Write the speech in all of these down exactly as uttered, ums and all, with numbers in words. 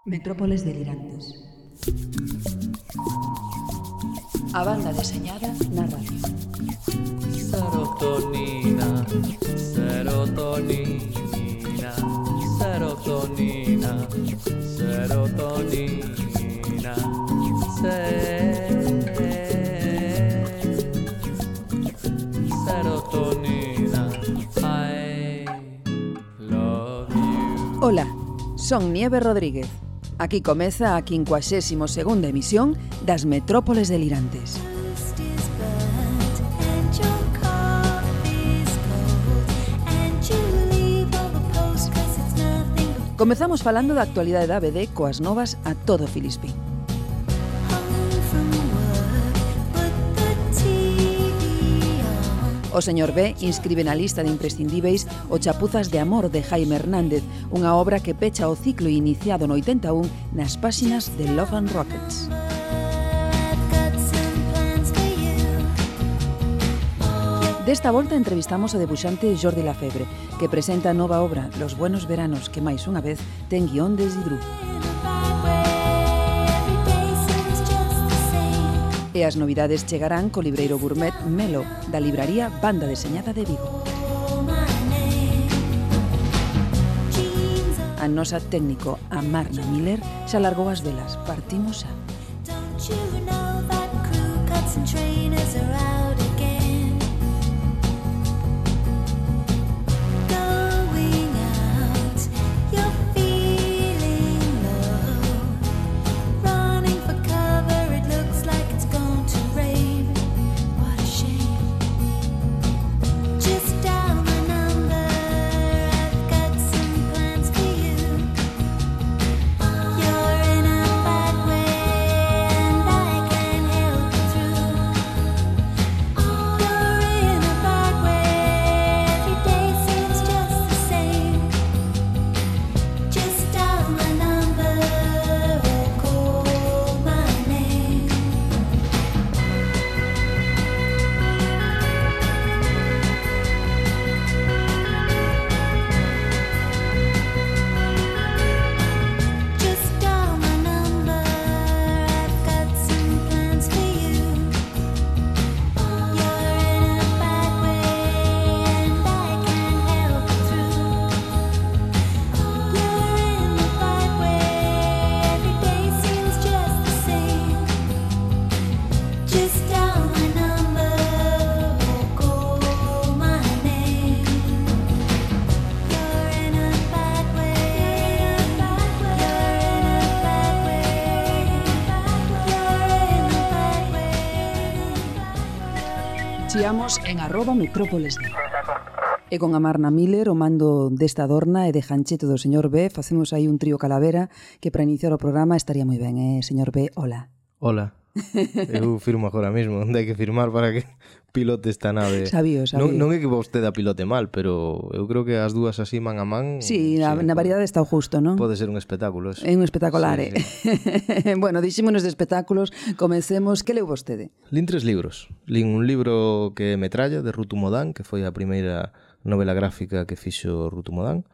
Metrópoles delirantes. A banda deseñada na radio. Serotonina, serotonina, serotonina, serotonina, se- serotonina, I love you. Hola, son Nieve Rodríguez. Aquí comeza a quincuagésima segunda emisión das Metrópoles delirantes. Comezamos falando da actualidade da A B D coas novas a todo Filispín. O señor B inscribe na lista de imprescindíveis o Chapuzas de amor de Jaime Hernández, unha obra que pecha o ciclo iniciado no oitenta e un nas páxinas de Love and Rockets. Desta volta entrevistamos o debuxante Jordi Lafebre, que presenta a nova obra Los buenos veranos, que máis unha vez ten guión de Zidru. E as novidades chegarán co libreiro gourmet Melo, da libraría Banda Deseñada de Vigo. A nosa técnico Amarna Miller xa largou as velas. Partimos a... Chiamos en arroba metrópoles de. E con Amarna Miller, o mando desta adorna e de Jancheto do señor B, facemos aí un trío calavera que para iniciar o programa estaría moi ben, eh? Señor B, hola. Hola. Eu firmo agora mesmo, onde hai que firmar para que pilote esta nave. Sabío, sabío. Non, non é que vostede a pilote mal, pero eu creo que as dúas así man a man. Sí, na, sí, na variedade está o justo, non? Pode ser un espectáculo. É un espectacular, sí, sí. Bueno, dixímonos de espectáculos, comecemos. Que leu vostede? Lín tres libros. Lín un libro que é Metralla, de Rutu Modán, que foi a primeira novela gráfica que fixo Rutu Modán,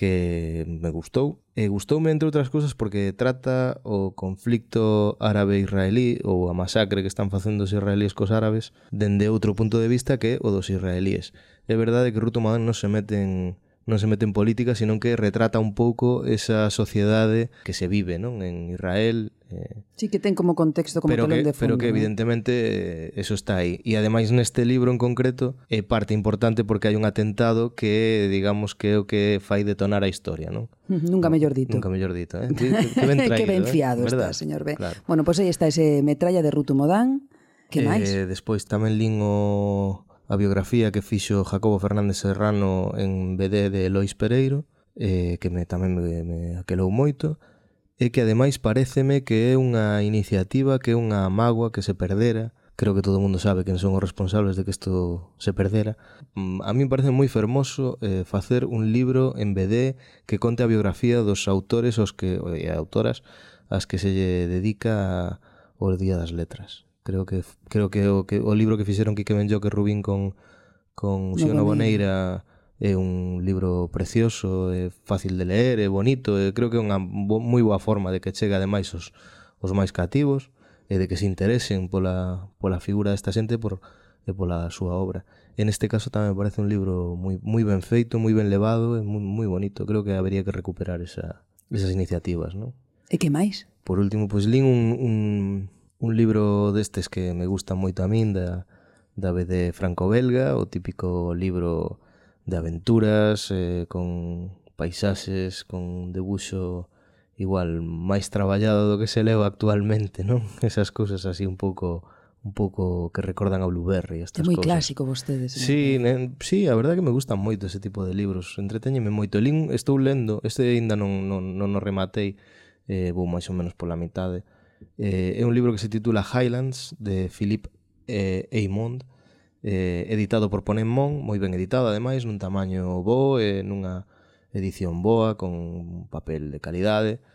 que me gustou. E gustoume, entre outras cousas, porque trata o conflicto árabe-israelí ou a masacre que están facendo os israelíes cos árabes dende outro punto de vista que o dos israelíes. É verdade que Rutu Modán non se mete en, non se mete en política, senón que retrata un pouco esa sociedade que se vive, non, en Israel. Eh, sí, que ten como contexto, como pero telón que, de fondo. Pero que ¿no? evidentemente eh, eso está aí. E ademais neste libro en concreto é parte importante porque hai un atentado que digamos que é o que fai detonar a historia, non? Nunca mellor dito. Nunca mellor dito, eh? Que, que ben traído, que ben fiado eh? está, señor B. Claro. Bueno, pois pues aí está ese Metralla de Rutu Modán. Que eh, máis? Despois tamén lín o, a biografía que fixo Jacobo Fernández Serrano en B D de Lois Pereiro, eh, que me, tamén me, me aquelou moito. E que ademais paréceme que é unha iniciativa, que é unha mágoa que se perdera. Creo que todo o mundo sabe quen son os responsables de que isto se perdera. A mí me parece moi fermoso eh, facer un libro en B D que conte a biografía dos autores os que, e autoras as que se lle dedica o Día das Letras. Creo que creo que o, que, o libro que fixeron Quique Benlloque e Rubín con, con Xiona Boneira é un libro precioso, é fácil de ler, é bonito, e creo que é unha bo, moi boa forma de que chegue ademais os, os máis cativos e de que se interesen pola, pola figura desta xente por, e pola súa obra. En este caso tamén me parece un libro moi, moi ben feito, moi ben levado e moi, moi bonito. Creo que habería que recuperar esa, esas iniciativas, non? E que máis? Por último, pois lín un, un, un libro destes que me gusta moito a min, da, da B D franco-belga, o típico libro de aventuras, eh, con paisaxes, con debuxo igual máis traballado do que se leva actualmente, non? Esas cousas así un pouco un pouco que recordan a Blueberry, estas cousas. É moi cosas. clásico vostedes. Sí, ne, sí, a verdade que me gustan moito ese tipo de libros, entretéñeme moito. Lín, estou lendo, este aínda non, non, non o rematei, eh, vou máis ou menos pola mitade. Eh, é un libro que se titula Highlands, de Philippe eh, Eymond, eh, editado por Ponemon, moi ben editado ademais, nun tamaño bo, e nunha edición boa, con papel de calidade.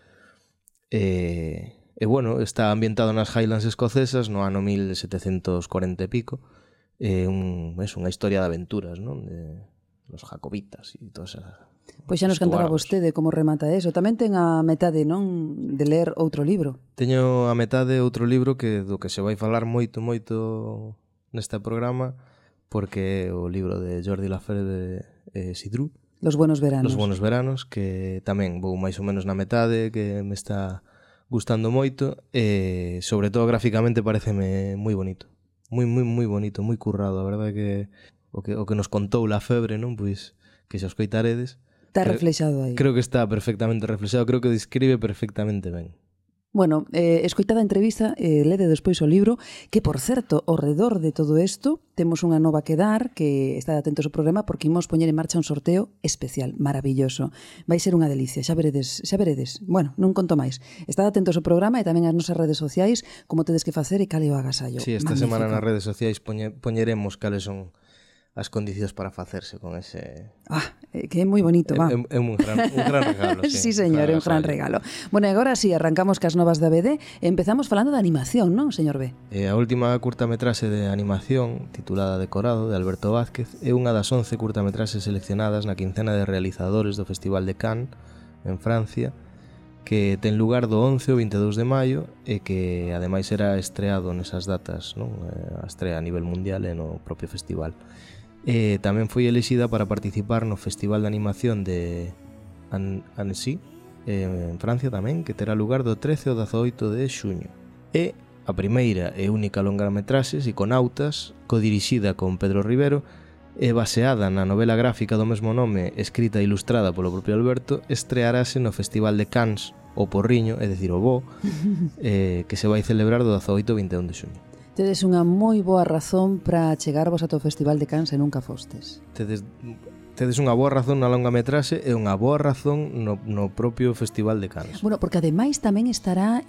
E, e bueno, está ambientado nas Highlands escocesas no ano mil setecentos corenta e pico. É un, é unha historia de aventuras, non? De los jacobitas e todas esas. Pois xa nos cantará vostede como remata eso. Tamén ten a metade, non, de ler outro libro. Teño a metade outro libro que do que se vai falar moito, moito neste programa, porque é o libro de Jordi Lafebvre e Sidrú. Los buenos veranos. Los buenos veranos, que tamén vou máis ou menos na metade, que me está gustando moito, e sobre todo gráficamente pareceme moi bonito. Moi, moi, moi bonito, moi currado. A verdade que o que, o que nos contou Lafebvre, non? Pois que xa os coitaredes. Está reflexado aí. Creo que está perfectamente reflexado, creo que describe perfectamente ben. Bueno, eh, escoitada a entrevista, eh, lede despois o libro, que, por certo, ao redor de todo isto, temos unha nova que dar, que está atentos ao programa, porque imos poñer en marcha un sorteo especial, maravilloso. Vai ser unha delicia, xa veredes, xa veredes. Bueno, non conto máis. Estad atentos ao programa e tamén ás nosas redes sociais, como tedes que facer e cale o agasallo. Sí, esta Magnífico. semana nas redes sociais poñe, poñeremos cales son as condicións para facerse con ese... Ah, que é moi bonito, va. É, é un, gran, un gran regalo, sí. Sí, señor, é un gran regalo. Bueno, e agora sí, arrancamos cas novas da B D e empezamos falando de animación, non, señor B? E a última curtametraxe de animación, titulada Decorado, de Alberto Vázquez, é unha das once curtametraxes seleccionadas na quincena de realizadores do Festival de Cannes, en Francia, que ten lugar do once ao veintidós de maio e que ademais era estreado nesas datas, non? A estrea a nivel mundial e no propio festival. E tamén foi elixida para participar no Festival de Animación de Annecy, en Francia tamén, que terá lugar do trece ao dezaoito de xuño. E a primeira e única longametraxe, Psiconautas, codirixida con Pedro Rivero, e baseada na novela gráfica do mesmo nome, escrita e ilustrada polo propio Alberto, estrearase no Festival de Cannes, o Porriño, é dicir, o Bo, eh, que se vai celebrar do dezaoito ao vinte e un de xuño. Tedes unha moi boa razón para chegarvos ata o Festival de Cannes e nunca fostes. Tedes, tedes unha boa razón na longa metraxe e unha boa razón no, no propio Festival de Cannes. Bueno, porque ademais tamén estará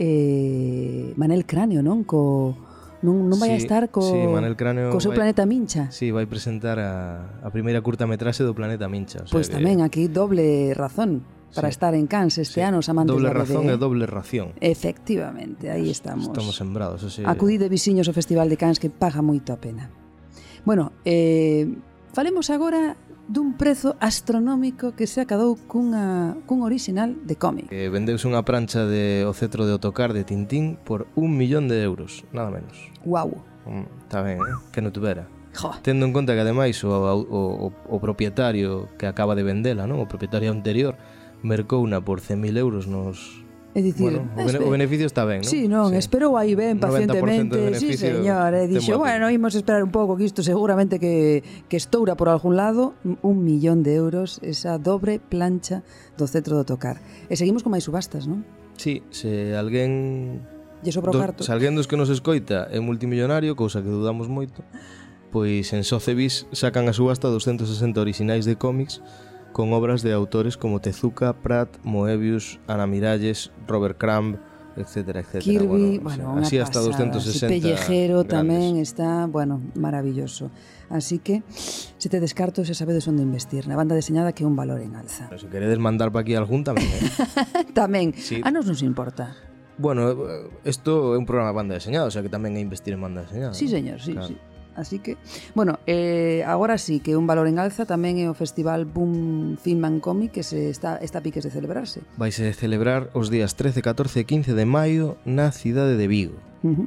eh, Manel Cráneo, non? Co, non, non vai sí, a estar co, sí, Manel Cráneo co seu vai, Planeta Mincha. Sí, vai presentar a, a primeira curta metraxe do Planeta Mincha. O sea pois que... tamén aquí doble razón para sí. estar en Cannes este sí. ano, os amantes doble da B D. razón e doble ración. Efectivamente, aí estamos. Estamos sembrados. Ese... Acudide visiños ao Festival de Cannes, que paga moito a pena. Bueno, eh, falemos agora dun prezo astronómico que se acadou cunha, cun original de cómic. Que vendeuse unha prancha de O cetro de Otocar de Tintín por un millón de euros, nada menos. Guau. Está mm, ben, eh? Que non tuvera. Jo. Tendo en conta que ademais o, o, o, o propietario que acaba de vendela, non? O propietario anterior mercouna por cen mil euros nos... É dicir, bueno, o, bene, o beneficio está ben, non? Sí, non, sí. Esperou aí ben pacientemente. Sí, señor, e dixo, bueno, imos esperar un pouco que isto seguramente que, que estoura por algún lado. Un millón de euros, esa dobre plancha do cetro do Tocar. E seguimos con máis subastas, non? Sí, se alguén... Lle sobra o carto. Se alguén dos que nos escoita é multimillonario, cousa que dudamos moito, pois en Sotheby's sacan a subasta doscientos sesenta orixinais de cómics con obras de autores como Tezuka, Pratt, Moebius, Ana Miralles, Robert Crumb, etcétera, etcétera. Kirby, bueno, bueno, así unha hasta pasada. doscientos sesenta. Si Pellejero grandes. Tamén está, bueno, maravilloso. Así que, se te descarto, xa sabedes onde investir. Na banda deseñada que é un valor en alza. Pero se queredes mandar para aquí algún tamén, eh? Tamén, sí. A nos nos importa. Bueno, isto é un programa de banda deseñada, o sea que tamén é investir en banda deseñada. Sí, señor, sí, claro. sí. Así que, bueno, eh, agora sí que un valor en alza tamén é o Festival Boom Film and Comic que se está, está a piques de celebrarse. Vaise celebrar os días trece, catorce e quince de maio na cidade de Vigo. Uh-huh.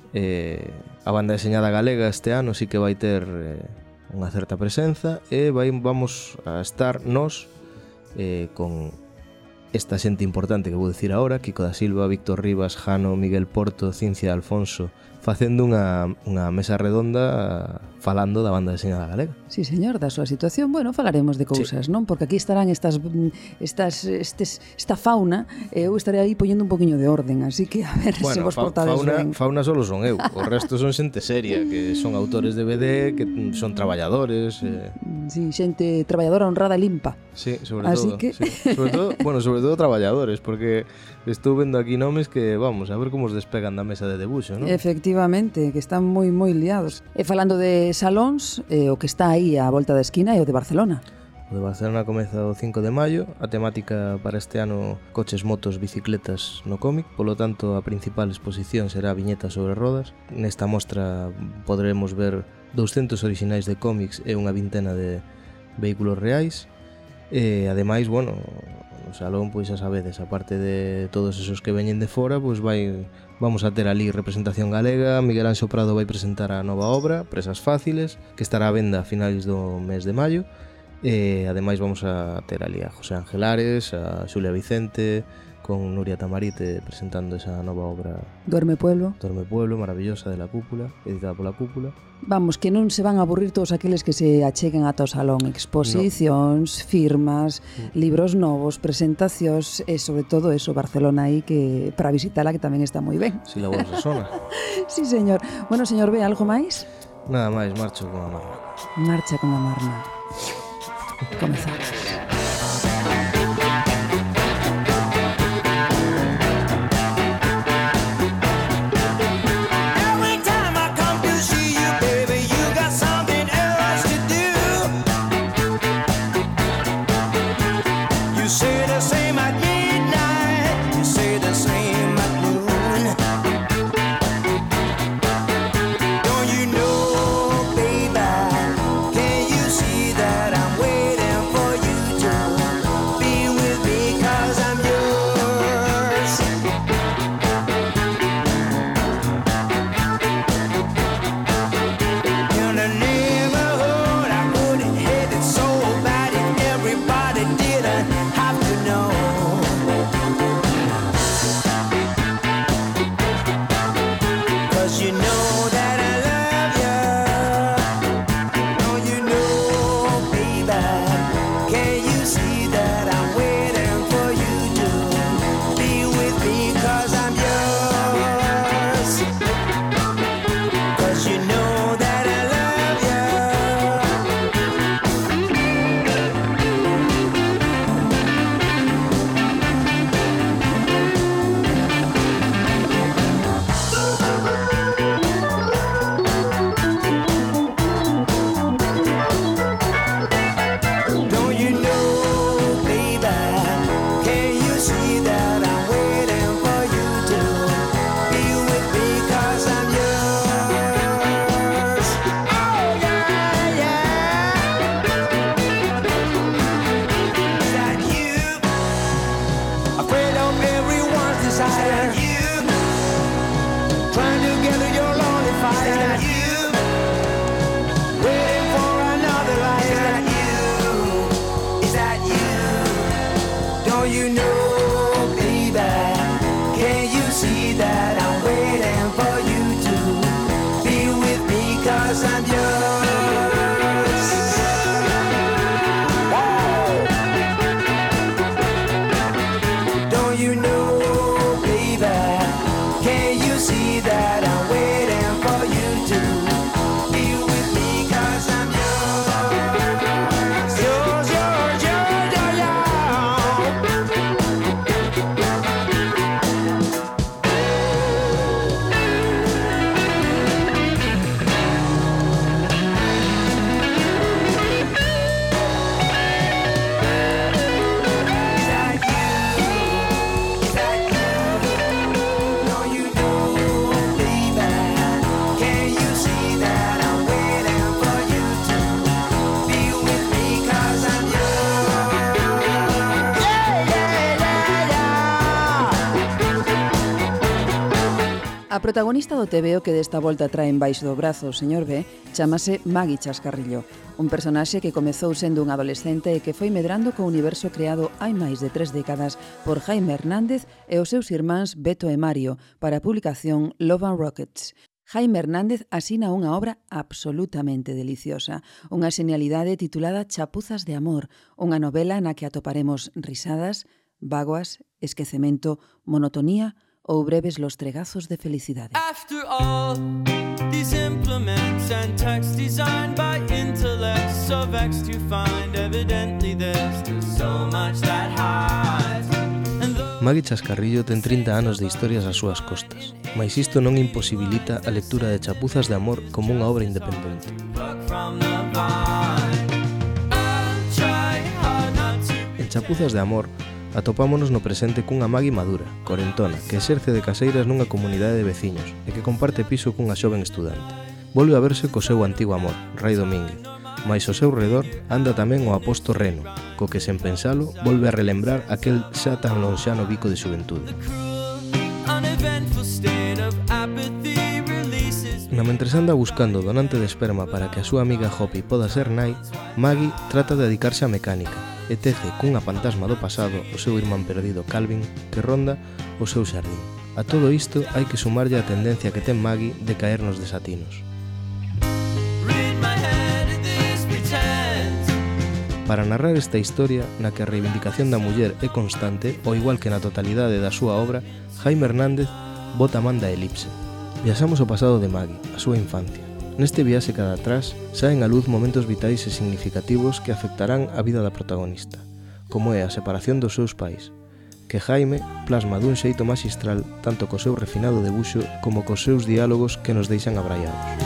eh, a banda deseñada galega este ano sí que vai ter eh, unha certa presenza e vai, vamos a estar nós eh, con esta xente importante que vou dicir agora, Kiko da Silva, Víctor Rivas, Jano, Miguel Porto, Cincia Alfonso, facendo unha, unha mesa redonda falando da banda deseñada galega. Sí, señor, da súa situación. Bueno, falaremos de cousas, sí. Non? Porque aquí estarán estas, estas estes, esta fauna e eu estarei aí poñendo un poquinho de orden, así que a ver bueno, se vos fa portades fauna, ben. Fauna solo son eu, o resto son xente seria, que son autores de B D, que son traballadores. Eh... Sí, xente traballadora, honrada e limpa. Sí, sobre así todo. Que... Sí. Sobre todo, bueno, sobre todo traballadores, porque estou vendo aquí nomes que, vamos, a ver como os despegan da mesa de debuxo, non? Efectivamente, que están moi moi liados. E falando de salóns, eh, o que está aí á volta da esquina é o de Barcelona. O de Barcelona comeza o cinco de maio. A temática para este ano coches, motos, bicicletas no cómic. Polo tanto, a principal exposición será viñetas sobre rodas. Nesta mostra poderemos ver douscentos orixinais de cómics e unha vintena de vehículos reais. E ademais, bueno, no salón, pois a sabedes, aparte de todos esos que veñen de fora, pois vai, vamos a ter ali representación galega. Miguel Anxo Prado vai presentar a nova obra, Presas Fáciles, que estará a venda a finais do mes de maio. E ademais vamos a ter ali a José Ángel Ares, a Xulia Vicente, con Nuria Tamarite presentando esa nova obra Duerme Pueblo. Duerme Pueblo, maravillosa, de La Cúpula, editada pola Cúpula. Vamos, que non se van a aburrir todos aqueles que se acheguen ata o salón. Exposicións, no. firmas, mm. libros novos, presentacións e sobre todo eso, Barcelona aí, que para visitala que tamén está moi ben. Si la bolsa sona. Sí, señor. Bueno, señor B, algo máis? Nada máis, marcho con a Marna. Marcha con a Marna. Comezamos. A protagonista do tebeo que desta volta trae en baixo do brazo o señor B chamase Maggie Chascarrillo, un personaxe que comezou sendo un adolescente e que foi medrando co universo creado hai máis de tres décadas por Jaime Hernández e os seus irmáns Beto e Mario para a publicación Love and Rockets. Jaime Hernández asina unha obra absolutamente deliciosa, unha xenialidade titulada Chapuzas de amor, unha novela na que atoparemos risadas, vaguas, esquecemento, monotonía ou breves lostregazos de felicidade. After all, these implements and text designed by intellects so vexed to find evidently there's still so much that hides. Maggie Chascarrillo ten trinta anos de historias ás súas costas, mais isto non imposibilita a lectura de Chapuzas de amor como unha obra independente. En Chapuzas de amor atopámonos no presente cunha Maggie madura, corentona, que exerce de caseiras nunha comunidade de veciños e que comparte piso cunha xoven estudante. Volve a verse co seu antigo amor, Rai Domínguez, mais ao seu redor anda tamén o aposto Reno, co que sen pensalo volve a relembrar aquel xa tan lonxano bico de xuventude. Na mentres anda buscando donante de esperma para que a súa amiga Hopi poda ser nai, Maggie trata de dedicarse á mecánica e tece cunha fantasma do pasado o seu irmán perdido Calvin que ronda o seu xardín. A todo isto hai que sumarlle a tendencia que ten Maggie de caer nos desatinos. Para narrar esta historia, na que a reivindicación da muller é constante, ao igual que na totalidade da súa obra, Jaime Hernández bota man da elipse. Viaxamos ao pasado de Maggie, a súa infancia. Neste viaxe cada atrás saen á luz momentos vitais e significativos que afectarán a vida da protagonista, como é a separación dos seus pais, que Jaime plasma dun xeito maxistral tanto co seu refinado debuxo como cos seus diálogos que nos deixan abraiados.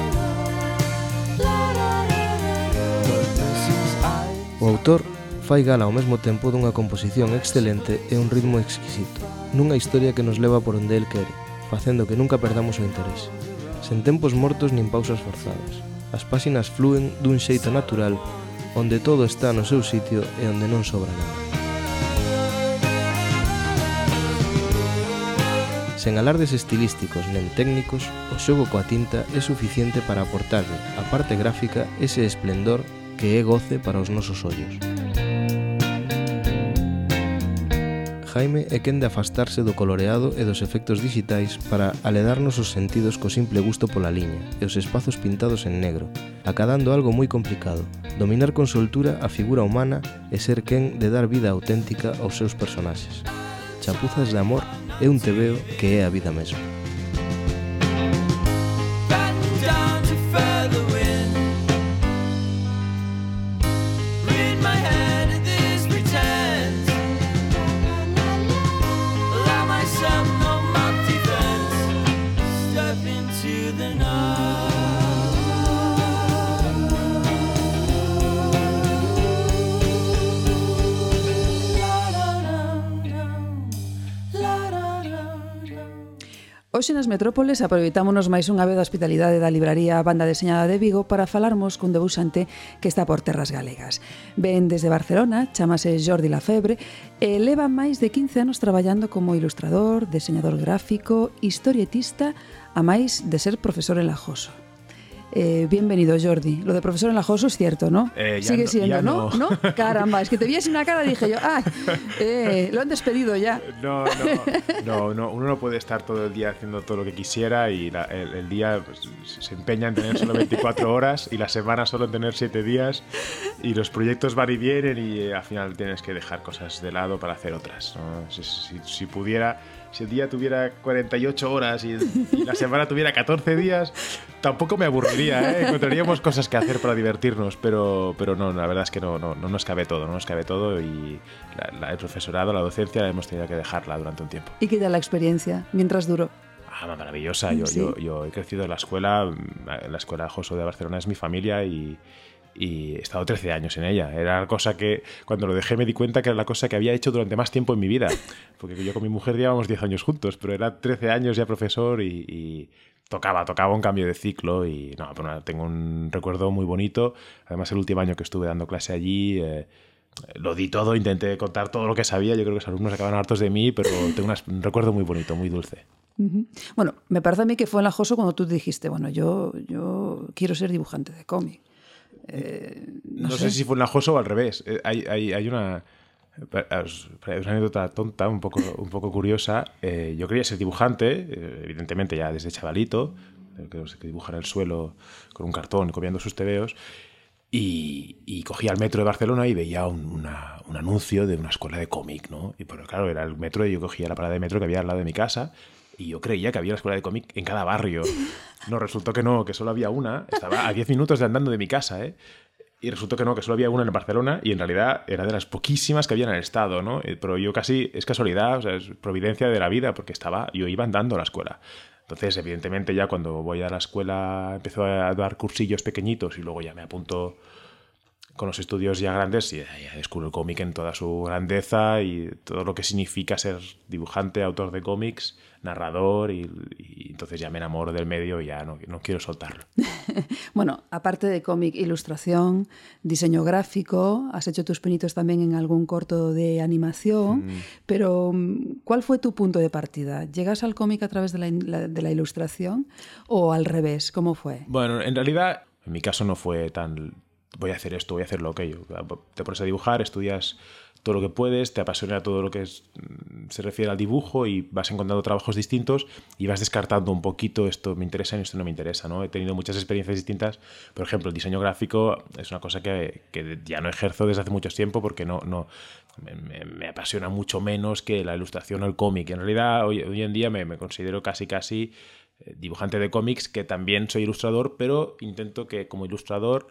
O autor fai gala ao mesmo tempo dunha composición excelente e un ritmo exquisito, nunha historia que nos leva por onde el quere, facendo que nunca perdamos o interese. Sen tempos mortos nin pausas forzadas. As páxinas flúen dun xeito natural, onde todo está no seu sitio e onde non sobra nada. Sen alardes estilísticos nen técnicos, o xogo coa tinta é suficiente para aportarle á parte gráfica ese esplendor que é goce para os nosos ollos. Jaime é quen de afastarse do coloreado e dos efectos digitais para aledarnos os sentidos co simple gusto pola liña e os espazos pintados en negro, acadando algo moi complicado, dominar con soltura a figura humana e ser quen de dar vida auténtica aos seus personaxes. Chapuzas de amor é un tebeo que é a vida mesma. Hoxe nas Metrópoles aproveitámonos máis unha vez da hospitalidade da libraría Banda Deseñada de Vigo para falarmos cun debuxante que está por terras galegas. Ven desde Barcelona, chamase Jordi Lafebre e leva máis de quince anos traballando como ilustrador, deseñador gráfico, historietista, a máis de ser profesor en Lajoso. Eh, bienvenido, Jordi. Lo de profesor en Lajoso es cierto, ¿no? Eh, Sigue no, siendo, ¿no? ¿no? ¿no? Caramba, es que te vi así una cara y dije yo, ¡ay! Eh, lo han despedido ya. No, no, no, no, uno no puede estar todo el día haciendo todo lo que quisiera y la, el, el día pues, se empeña en tener solo veinticuatro horas y la semana solo en tener siete días y los proyectos van y vienen y eh, al final tienes que dejar cosas de lado para hacer otras, ¿no? Si, si, si pudiera... Si el día tuviera cuarenta y ocho horas y, y la semana tuviera catorce días, tampoco me aburriría, ¿eh? Encontraríamos cosas que hacer para divertirnos, pero, pero no, la verdad es que no, no, no nos cabe todo, no nos cabe todo y la, la, el profesorado, la docencia, hemos tenido que dejarla durante un tiempo. ¿Y qué tal la experiencia mientras duró? Ah, maravillosa. Yo, ¿sí? yo, yo he crecido en la escuela, la escuela Joso de Barcelona es mi familia y... y he estado trece años en ella. Era la cosa que, cuando lo dejé me di cuenta que era la cosa que había hecho durante más tiempo en mi vida, porque yo con mi mujer llevábamos diez años juntos, pero era trece años ya profesor y, y tocaba, tocaba un cambio de ciclo y no, pero tengo un recuerdo muy bonito. Además el último año que estuve dando clase allí, eh, lo di todo, intenté contar todo lo que sabía. Yo creo que los alumnos acaban hartos de mí, pero tengo unas, un recuerdo muy bonito, muy dulce. Uh-huh. Bueno, me parece a mí que fue enlajoso cuando tú dijiste, bueno, yo, yo quiero ser dibujante de cómic. Eh, no no sé. sé si fue enlajoso o al revés. Eh, hay, hay, hay una... Es una anécdota tonta, un poco, un poco curiosa. Eh, yo quería ser dibujante, eh, evidentemente ya desde chavalito, que, que dibuja en el suelo con un cartón, copiando sus tebeos, y, y cogía el metro de Barcelona y veía un, una, un anuncio de una escuela de cómic, ¿no? Y pero claro, era el metro y yo cogía la parada de metro que había al lado de mi casa y yo creía que había una escuela de cómic en cada barrio. No, resultó que no, que solo había una. Estaba a diez minutos de andando de mi casa, ¿eh? Y resultó que no, que solo había una en Barcelona y en realidad era de las poquísimas que había en el estado, ¿no? Pero yo casi, es casualidad, o sea, es providencia de la vida, porque estaba, yo iba andando a la escuela. Entonces, evidentemente, ya cuando voy a la escuela empiezo a dar cursillos pequeñitos y luego ya me apunto con los estudios ya grandes y ya descubro el cómic en toda su grandeza y todo lo que significa ser dibujante, autor de cómics, narrador y, y entonces ya me enamoro del medio y ya no, no quiero soltarlo. Bueno, aparte de cómic, ilustración, diseño gráfico, has hecho tus pinitos también en algún corto de animación, mm. pero ¿cuál fue tu punto de partida? ¿Llegas al cómic a través de la, la, de la ilustración o al revés? ¿Cómo fue? Bueno, en realidad, en mi caso no fue tan... voy a hacer esto, voy a hacer lo aquello. Te pones a dibujar, estudias todo lo que puedes, te apasiona todo lo que es, se refiere al dibujo y vas encontrando trabajos distintos y vas descartando un poquito esto me interesa y esto no me interesa, ¿no? He tenido muchas experiencias distintas. Por ejemplo, el diseño gráfico es una cosa que, que ya no ejerzo desde hace mucho tiempo porque no, no me, me apasiona mucho menos que la ilustración o el cómic. En realidad, hoy, hoy en día me, me considero casi casi dibujante de cómics, que también soy ilustrador, pero intento que como ilustrador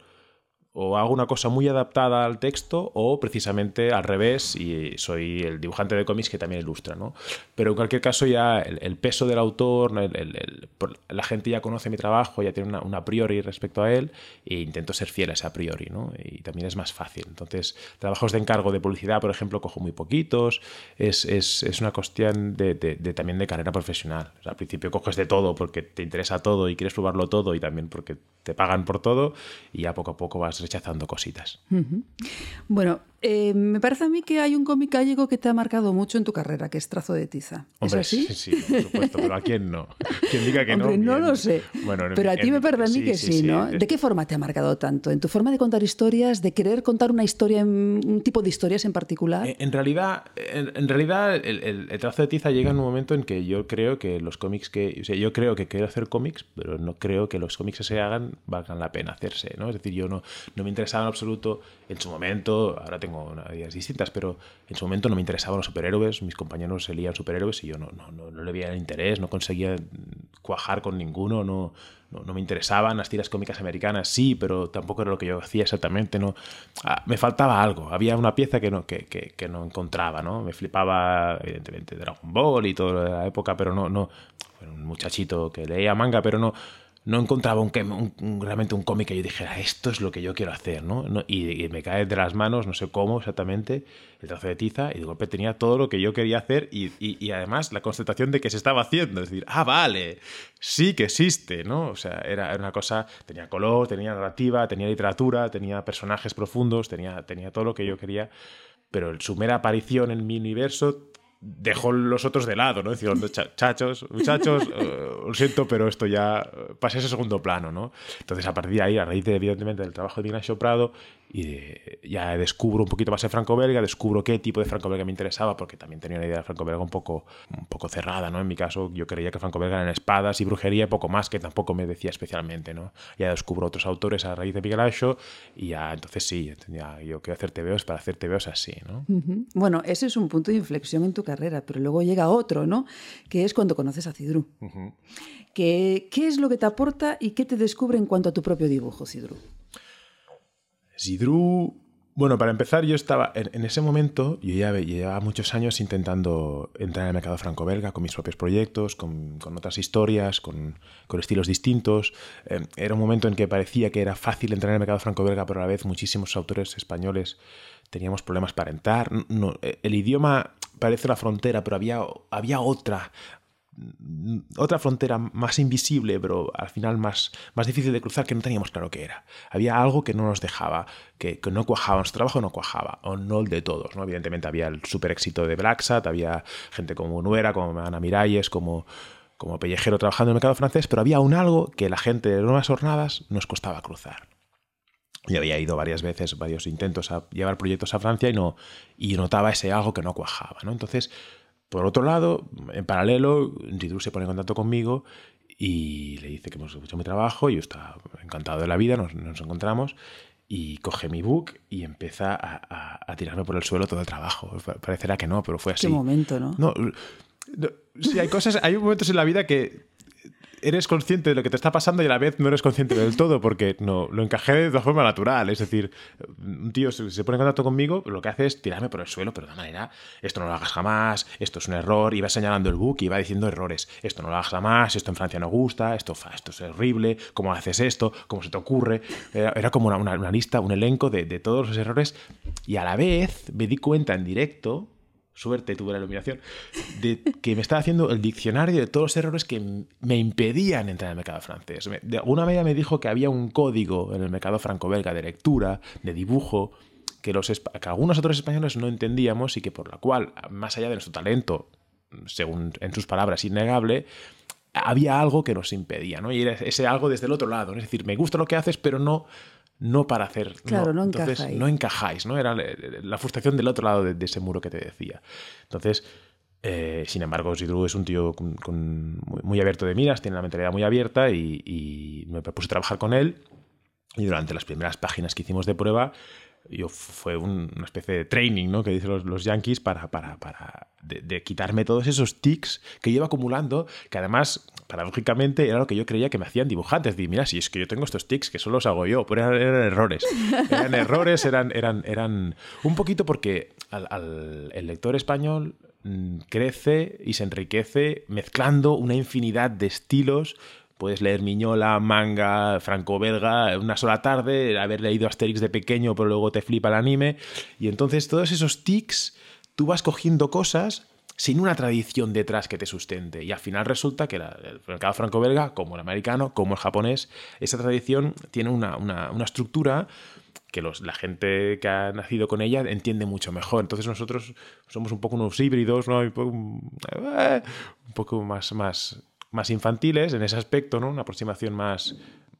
o hago una cosa muy adaptada al texto o precisamente al revés y soy el dibujante de cómics que también ilustra, ¿no? Pero en cualquier caso ya el, el peso del autor, el, el, el, la gente ya conoce mi trabajo, ya tiene una, una a priori respecto a él e intento ser fiel a ese a priori, ¿no? Y también es más fácil. Entonces, trabajos de encargo de publicidad, por ejemplo, cojo muy poquitos. Es, es, es una cuestión de, de, de, también de carrera profesional. O sea, al principio coges de todo porque te interesa todo y quieres probarlo todo y también porque te pagan por todo y ya poco a poco vas rechazando cositas. Uh-huh. Bueno, eh, me parece a mí que hay un cómic gallego que te ha marcado mucho en tu carrera, que es Trazo de Tiza. Hombre, ¿Es así? Sí, sí, por supuesto, pero ¿a quién no? Quien diga que Hombre, no. no lo sé. Bueno, pero a ti me parece a mí sí, que sí, sí ¿no? Sí. ¿De qué forma te ha marcado tanto? ¿En tu forma de contar historias, de querer contar una historia, un tipo de historias en particular? En realidad, en, en realidad el, el, el Trazo de Tiza llega en un momento en que yo creo que los cómics que... O sea, yo creo que quiero hacer cómics, pero no creo que los cómics que se hagan valgan la pena hacerse, ¿no? Es decir, yo no, no me interesaba en absoluto en su momento, ahora tengo ideas distintas, pero en su momento no me interesaban los superhéroes, mis compañeros se lían superhéroes y yo no, no, no, no le veía el interés, no conseguía cuajar con ninguno, no, no, no me interesaban las tiras cómicas americanas, sí, pero tampoco era lo que yo hacía exactamente, no, ah, me faltaba algo, había una pieza que no, que, que, que no encontraba, ¿no? Me flipaba evidentemente Dragon Ball y toda la época, pero no, no, era un muchachito que leía manga, pero no no encontraba un, un, un, realmente un cómic que yo dijera esto es lo que yo quiero hacer, ¿no? no y, y me cae de las manos, no sé cómo exactamente, el Trazo de Tiza y de golpe tenía todo lo que yo quería hacer y, y, y además la constatación de que se estaba haciendo, es decir, ah, vale, sí que existe, ¿no? O sea, era, era una cosa, tenía color, tenía narrativa, tenía literatura, tenía personajes profundos, tenía, tenía todo lo que yo quería, pero su mera aparición en mi universo dejó los otros de lado, ¿no? Diciendo, chachos, muchachos, uh, lo siento, pero esto ya pasa a ese segundo plano, ¿no? Entonces, a partir de ahí, a raíz, de, evidentemente, del trabajo de Ignacio Prado, y de, ya descubro un poquito más de franco-belga, descubro qué tipo de franco-belga me interesaba, porque también tenía una idea de franco-belga un poco, un poco cerrada, ¿no? En mi caso, yo creía que franco-belga eran espadas y brujería y poco más, que tampoco me decía especialmente, ¿no? Ya descubro otros autores a raíz de Miguel Anxo y ya, entonces sí, ya, yo quiero hacer tebeos para hacer tebeos así, ¿no? Uh-huh. Bueno, ese es un punto de inflexión en tu carrera, pero luego llega otro, ¿no? Que es cuando conoces a Cidru. Uh-huh. ¿Qué, ¿Qué es lo que te aporta y qué te descubre en cuanto a tu propio dibujo, Cidru? Cidru, bueno, para empezar, yo estaba en, en ese momento, yo ya llevaba muchos años intentando entrar en el mercado franco-belga con mis propios proyectos, con, con otras historias, con, con estilos distintos. Eh, era un momento en que parecía que era fácil entrar en el mercado franco-belga, pero a la vez muchísimos autores españoles teníamos problemas para entrar. No, el idioma parece la frontera, pero había, había otra otra frontera más invisible, pero al final más, más difícil de cruzar, que no teníamos claro qué era. Había algo que no nos dejaba, que, que no cuajaba, nuestro trabajo no cuajaba, o no el de todos, ¿no? Evidentemente había el súper éxito de Black Sat, había gente como Nuera, como Ana Miralles, como, como Pellejero trabajando en el mercado francés, pero había un algo que la gente de Nuevas Jornadas nos costaba cruzar. Yo había ido varias veces, varios intentos a llevar proyectos a Francia y, no, y notaba ese algo que no cuajaba, ¿no? Entonces, por otro lado, en paralelo, Zidrou se pone en contacto conmigo y le dice que hemos hecho mi trabajo y yo estaba encantado de la vida, nos, nos encontramos y coge mi book y empieza a, a, a tirarme por el suelo todo el trabajo. Parecerá que no, pero fue así. Qué momento, ¿no? No, no sí, hay cosas, hay momentos en la vida que eres consciente de lo que te está pasando y a la vez no eres consciente del todo, porque no, lo encajé de una forma natural. Es decir, un tío se, se pone en contacto conmigo, lo que hace es tirarme por el suelo, pero de una manera, esto no lo hagas jamás, esto es un error, y va señalando el book y va diciendo errores. Esto no lo hagas jamás, esto en Francia no gusta, esto, esto es horrible, ¿cómo haces esto? ¿Cómo se te ocurre? Era, era como una, una, una lista, un elenco de, de todos los errores, y a la vez me di cuenta en directo, suerte tuve la iluminación, de que me estaba haciendo el diccionario de todos los errores que me impedían entrar en el mercado francés. De alguna manera me dijo que había un código en el mercado franco-belga de lectura, de dibujo, que, los, que algunos otros españoles no entendíamos y que por la cual, más allá de nuestro talento, según en sus palabras, innegable, había algo que nos impedía, ¿no? Y era ese algo desde el otro lado, ¿no? Es decir, me gusta lo que haces, pero no... no para hacer... Claro, no, no entonces, encajáis. No encajáis, ¿no? Era la frustración del otro lado de, de ese muro que te decía. Entonces, eh, sin embargo, Zidrou es un tío con, con muy, muy abierto de miras, tiene la mentalidad muy abierta y, y me propuse trabajar con él. Y durante las primeras páginas que hicimos de prueba, yo fue un, una especie de training, ¿no? Que dicen los, los yankees para, para, para de, de quitarme todos esos tics que llevo acumulando, que además, paradójicamente, era lo que yo creía que me hacían dibujantes. Dí, mira, si es que yo tengo estos tics que solo los hago yo, pero eran, eran errores. Eran errores, eran, eran, eran un poquito porque al, al, el lector español crece y se enriquece mezclando una infinidad de estilos. Puedes leer Miñola, manga, franco-belga, una sola tarde, haber leído Asterix de pequeño, pero luego te flipa el anime. Y entonces todos esos tics, tú vas cogiendo cosas sin una tradición detrás que te sustente. Y al final resulta que la, el mercado franco-belga, como el americano, como el japonés, esa tradición tiene una, una, una estructura que los, la gente que ha nacido con ella entiende mucho mejor. Entonces nosotros somos un poco unos híbridos, ¿no? Un poco, eh, un poco más... más más infantiles en ese aspecto, ¿no? Una aproximación más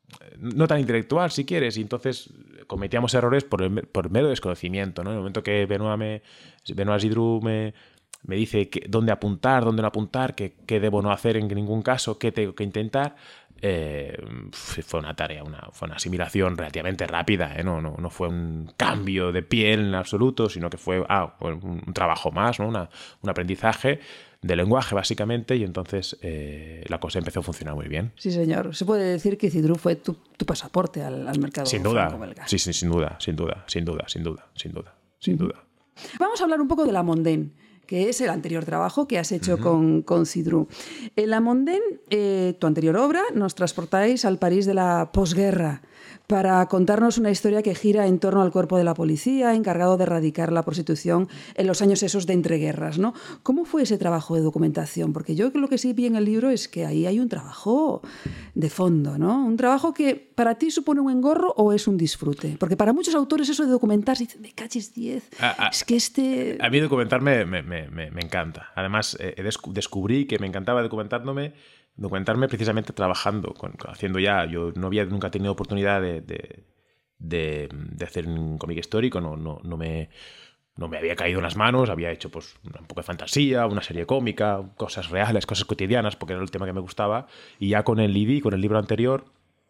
no tan intelectual, si quieres, y entonces cometíamos errores por, el, por mero desconocimiento, ¿no? En el momento que Benoît, me, Benoît Zidrou me, me dice que, dónde apuntar, dónde no apuntar, qué, qué debo no hacer en ningún caso, qué tengo que intentar, eh, fue una tarea, una, fue una asimilación relativamente rápida, ¿eh? no, no, no fue un cambio de piel en absoluto, sino que fue ah, un, un trabajo más, ¿no? Una, un aprendizaje de lenguaje, básicamente, y entonces eh, la cosa empezó a funcionar muy bien. Sí, señor. Se puede decir que Zidrou fue tu, tu pasaporte al, al mercado sin duda. franco-belga. Sí, sí, sin duda, sin duda, sin duda, sin duda, sin duda, sin duda. Vamos a hablar un poco de La Mondaine, que es el anterior trabajo que has hecho uh-huh. con, con Zidrou. En La Mondaine, eh, tu anterior obra, nos transportáis al París de la posguerra para contarnos una historia que gira en torno al cuerpo de la policía encargado de erradicar la prostitución en los años esos de entreguerras, ¿no? ¿Cómo fue ese trabajo de documentación? Porque yo lo que sí vi en el libro es que ahí hay un trabajo de fondo, ¿no? Un trabajo que para ti supone un engorro o es un disfrute. Porque para muchos autores eso de documentarse dicen, me cachis diez, a, a, es que este... A mí documentarme me, me, me, me encanta. Además, eh, descubrí que me encantaba documentándome documentarme precisamente trabajando, con, haciendo ya, yo no había nunca tenido oportunidad de, de, de, de hacer un cómic histórico, no, no, no, me, no me había caído en las manos, había hecho pues un poco de fantasía, una serie cómica, cosas reales, cosas cotidianas, porque era el tema que me gustaba, y ya con el I D I, con el libro anterior,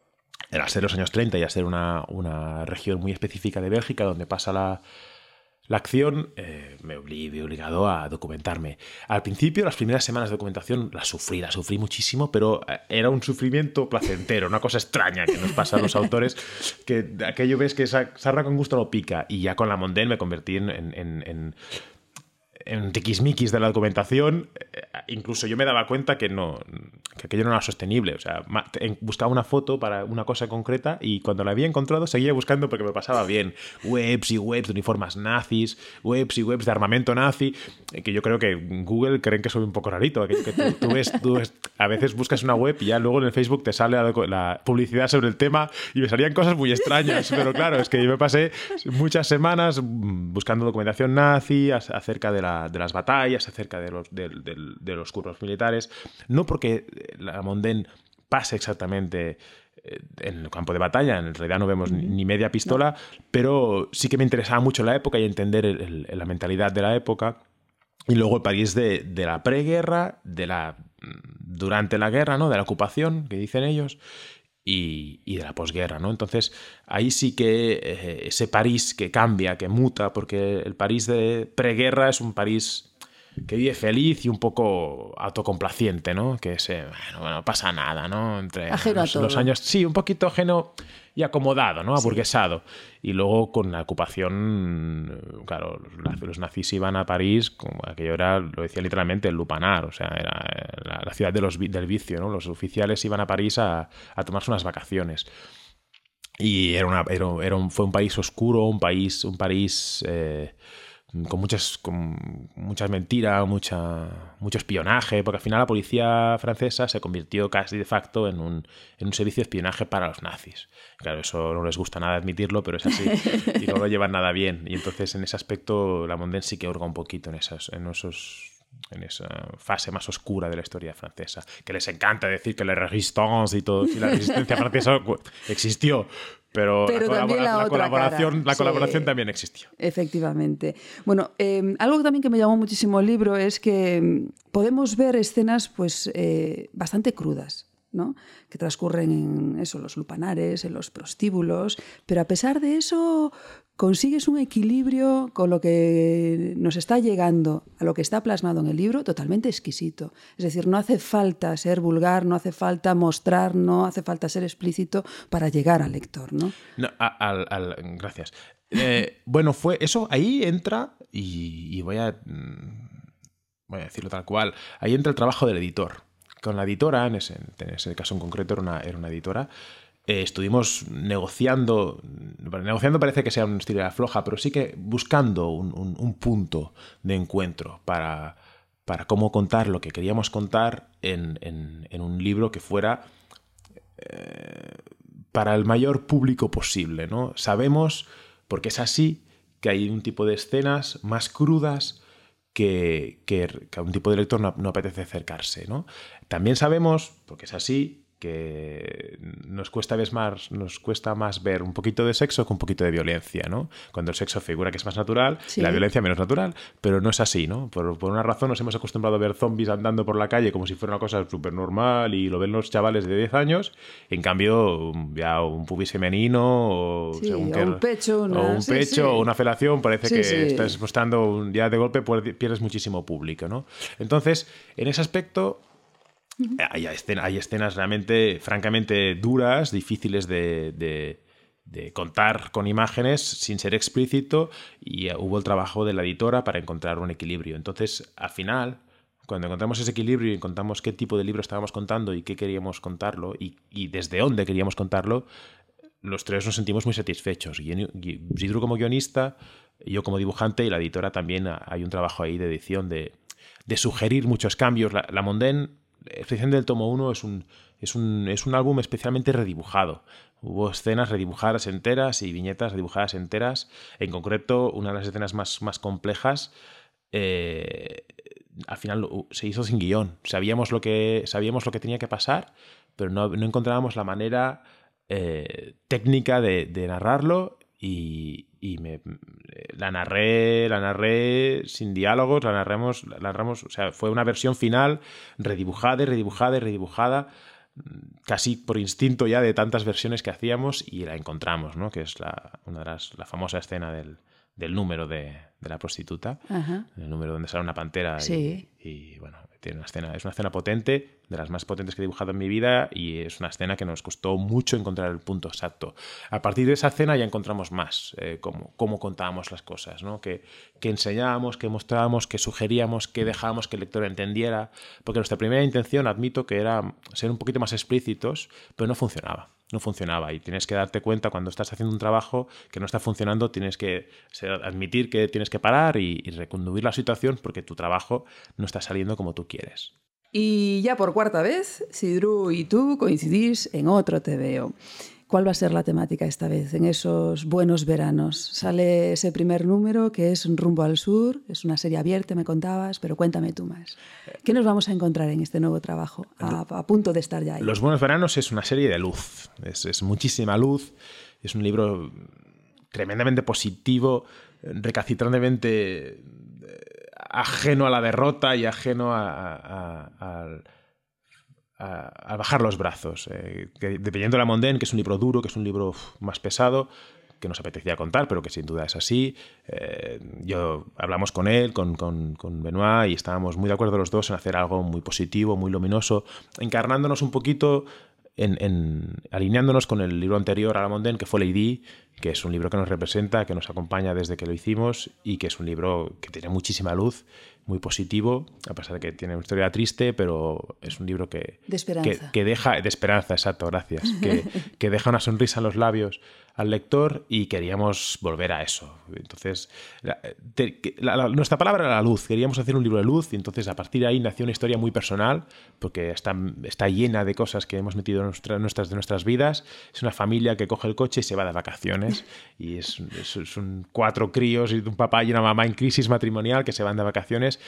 era ser los años treinta y a ser una, una región muy específica de Bélgica donde pasa la... La acción eh, me obligé obligado a documentarme. Al principio, las primeras semanas de documentación las sufrí, las sufrí muchísimo, pero era un sufrimiento placentero, una cosa extraña que nos pasa a los autores, que aquello ves que sarna con gusto no pica, y ya con La Mondaine me convertí en... en, en, en en tiquismiquis de la documentación. Incluso yo me daba cuenta que no que aquello no era sostenible. O sea, buscaba una foto para una cosa concreta y cuando la había encontrado seguía buscando porque me pasaba bien. Webs y webs de uniformes nazis, webs y webs de armamento nazi, que yo creo que Google creen que soy un poco rarito. Que, que tú, tú, ves, tú ves, a veces buscas una web y ya luego en el Facebook te sale la, la publicidad sobre el tema y me salían cosas muy extrañas. Pero claro, es que yo me pasé muchas semanas buscando documentación nazi acerca de, la, de las batallas, acerca de los, de, de, de los cursos militares. No porque la Mondén pase exactamente en el campo de batalla, en realidad no vemos ni, ni media pistola, no. Pero sí que me interesaba mucho la época y entender el, el, la mentalidad de la época. Y luego el París de, de la preguerra, de la, durante la guerra, ¿no? De la ocupación, que dicen ellos, y, y de la posguerra, ¿no? Entonces, ahí sí que eh, ese París que cambia, que muta, porque el París de preguerra es un París que vive feliz y un poco autocomplaciente, ¿no? Que se, bueno, bueno, pasa nada, ¿no? Entre ajeno los, a todo. los años, sí, un poquito ajeno y acomodado, ¿no? Aburguesado. Sí. Y luego con la ocupación, claro, los, los nazis iban a París, como aquello era, lo decía literalmente, el lupanar, o sea, era la, la ciudad de los, del vicio, ¿no? Los oficiales iban a París a, a tomarse unas vacaciones. Y era una, era, era un, fue un país oscuro, un país, un París eh, con muchas, con muchas mentiras, mucha, mucho espionaje, porque al final la policía francesa se convirtió casi de facto en un, en un servicio de espionaje para los nazis. Claro, eso no les gusta nada admitirlo, pero es así, y no lo llevan nada bien. Y entonces en ese aspecto la Mondén sí que hurga un poquito en, esas, en esos... en esa fase más oscura de la historia francesa, que les encanta decir que la resistance y todo, y la resistencia francesa existió, pero, pero la, también la, la, la otra colaboración, cara. la colaboración Sí, también existió. Efectivamente. Bueno, eh, algo también que me llamó muchísimo el libro es que podemos ver escenas pues eh, bastante crudas, ¿no? Que transcurren en eso, los lupanares, en los prostíbulos, pero a pesar de eso consigues un equilibrio con lo que nos está llegando, a lo que está plasmado en el libro, totalmente exquisito. Es decir, no hace falta ser vulgar, no hace falta mostrar, no hace falta ser explícito para llegar al lector, ¿no? No, al, al, gracias. Eh, bueno, fue eso, ahí entra, y, y voy a, voy a decirlo tal cual, ahí entra el trabajo del editor. Con la editora, en ese, en ese caso en concreto era una, era una editora, eh, estuvimos negociando, negociando parece que sea un estilo de floja, pero sí que buscando un, un, un punto de encuentro para, para cómo contar lo que queríamos contar en, en, en un libro que fuera eh, para el mayor público posible, ¿no? Sabemos, porque es así, que hay un tipo de escenas más crudas Que, que, que a un tipo de lector no, no apetece acercarse, ¿no? También sabemos, porque es así, que nos cuesta, vez más, nos cuesta más ver un poquito de sexo que un poquito de violencia, ¿no? Cuando el sexo figura que es más natural, sí, y la violencia menos natural, pero no es así, ¿no? Por, por una razón nos hemos acostumbrado a ver zombiis andando por la calle como si fuera una cosa súper normal y lo ven los chavales de diez años, en cambio ya un pubis femenino o, sí, según o que, un pecho, una, o, un sí, pecho sí. o una felación, parece sí, que sí. estás mostrando, ya de golpe pierdes muchísimo público, ¿no? Entonces, en ese aspecto Hay, escena, hay escenas realmente, francamente duras, difíciles de, de, de contar con imágenes sin ser explícito, y hubo el trabajo de la editora para encontrar un equilibrio. Entonces, al final, cuando encontramos ese equilibrio y encontramos qué tipo de libro estábamos contando y qué queríamos contarlo y, y desde dónde queríamos contarlo, los tres nos sentimos muy satisfechos. Isidro como guionista, yo como dibujante, y la editora también. Hay un trabajo ahí de edición de, de sugerir muchos cambios. La, la Mondén, Expedición del tomo uno, es un, es, un, es un álbum especialmente redibujado. Hubo escenas redibujadas enteras y viñetas redibujadas enteras. En concreto, una de las escenas más, más complejas eh, al final se hizo sin guión. Sabíamos lo que, sabíamos lo que tenía que pasar, pero no, no encontrábamos la manera eh, técnica de, de narrarlo. Y, y me, la narré, la narré sin diálogos, la narramos, la narramos, o sea, fue una versión final redibujada y redibujada y redibujada, casi por instinto ya de tantas versiones que hacíamos, y la encontramos, ¿no? Que es la, una de las, la famosa escena del, del número de, de la prostituta, ajá, el número donde sale una pantera, sí, y, y bueno, tiene una escena, es una escena potente, de las más potentes que he dibujado en mi vida, y es una escena que nos costó mucho encontrar el punto exacto. A partir de esa escena ya encontramos más eh, cómo, cómo contábamos las cosas, ¿no? Qué, qué enseñábamos, qué mostrábamos, qué sugeríamos, qué dejábamos que el lector entendiera, porque nuestra primera intención, admito, que era ser un poquito más explícitos, pero no funcionaba. No funcionaba y tienes que darte cuenta cuando estás haciendo un trabajo que no está funcionando, tienes que admitir que tienes que parar y, y reconducir la situación porque tu trabajo no está saliendo como tú quieres. Y ya por cuarta vez, Sidru y tú coincidís en otro T V O. ¿Cuál va a ser la temática esta vez en esos buenos veranos? Sale ese primer número que es Rumbo al Sur, es una serie abierta, me contabas, pero cuéntame tú más. ¿Qué nos vamos a encontrar en este nuevo trabajo? A, a punto de estar ya ahí. Los buenos veranos es una serie de luz, es, es muchísima luz, es un libro tremendamente positivo, recalcitrantemente ajeno a la derrota y ajeno a... a, a, a A, a bajar los brazos. Eh, que, dependiendo de la Mondén, que es un libro duro, que es un libro uf, más pesado, que nos apetecía contar, pero que sin duda es así. Eh, yo hablamos con él, con, con, con Benoit, y estábamos muy de acuerdo los dos en hacer algo muy positivo, muy luminoso, encarnándonos un poquito, en, en, alineándonos con el libro anterior a la Mondén, que fue Lady, que es un libro que nos representa, que nos acompaña desde que lo hicimos y que es un libro que tiene muchísima luz, muy positivo, a pesar de que tiene una historia triste, pero es un libro que... De esperanza. Que, que deja... De esperanza, exacto, gracias. Que, que deja una sonrisa en los labios al lector y queríamos volver a eso. Entonces, la, la, la, nuestra palabra era la luz. Queríamos hacer un libro de luz y entonces a partir de ahí nació una historia muy personal porque está, está llena de cosas que hemos metido en nuestra, nuestras, de nuestras vidas. Es una familia que coge el coche y se va de vacaciones y es, es, son cuatro críos y un papá y una mamá en crisis matrimonial que se van de vacaciones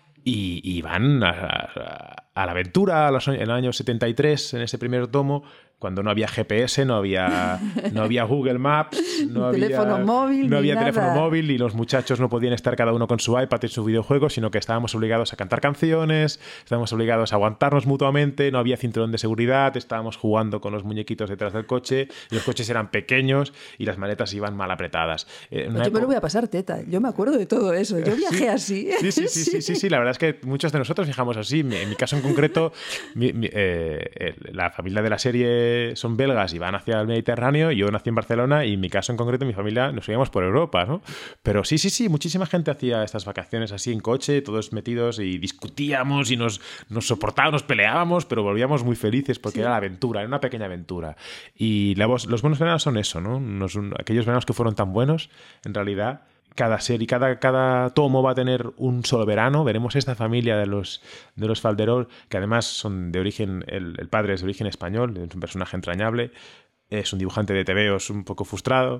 y, y van a, a, a la aventura a los, en el año setenta y tres, en ese primer tomo, cuando no había G P S, no había, no había Google Maps, no había teléfono móvil, no había ni teléfono nada. móvil y los muchachos no podían estar cada uno con su iPad y su videojuego, sino que estábamos obligados a cantar canciones, estábamos obligados a aguantarnos mutuamente, no había cinturón de seguridad, estábamos jugando con los muñequitos detrás del coche, y los coches eran pequeños y las maletas iban mal apretadas. Eh, Yo me lo voy a pasar teta, yo me acuerdo de todo eso, yo viajé así. Sí, sí, sí, sí, sí, sí, la verdad es que muchos de nosotros viajamos así. En mi caso en concreto, mi, mi, eh, la familia de la serie son belgas y van hacia el Mediterráneo, yo nací en Barcelona y en mi caso en concreto mi familia nos íbamos por Europa, ¿no? Pero sí, sí, sí, muchísima gente hacía estas vacaciones así en coche, todos metidos y discutíamos y nos, nos soportábamos, nos peleábamos, pero volvíamos muy felices porque sí. Era la aventura, era una pequeña aventura. Y la, los buenos veranos son eso, ¿no? Nos, aquellos veranos que fueron tan buenos, en realidad... Cada serie, cada, cada tomo va a tener un solo verano. Veremos esta familia de los, de los Falderol, que además son de origen, el, el padre es de origen español, es un personaje entrañable, es un dibujante de tebeos un poco frustrado,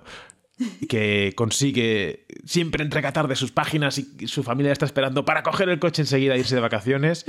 que consigue siempre entrecatar de sus páginas y su familia está esperando para coger el coche enseguida e irse de vacaciones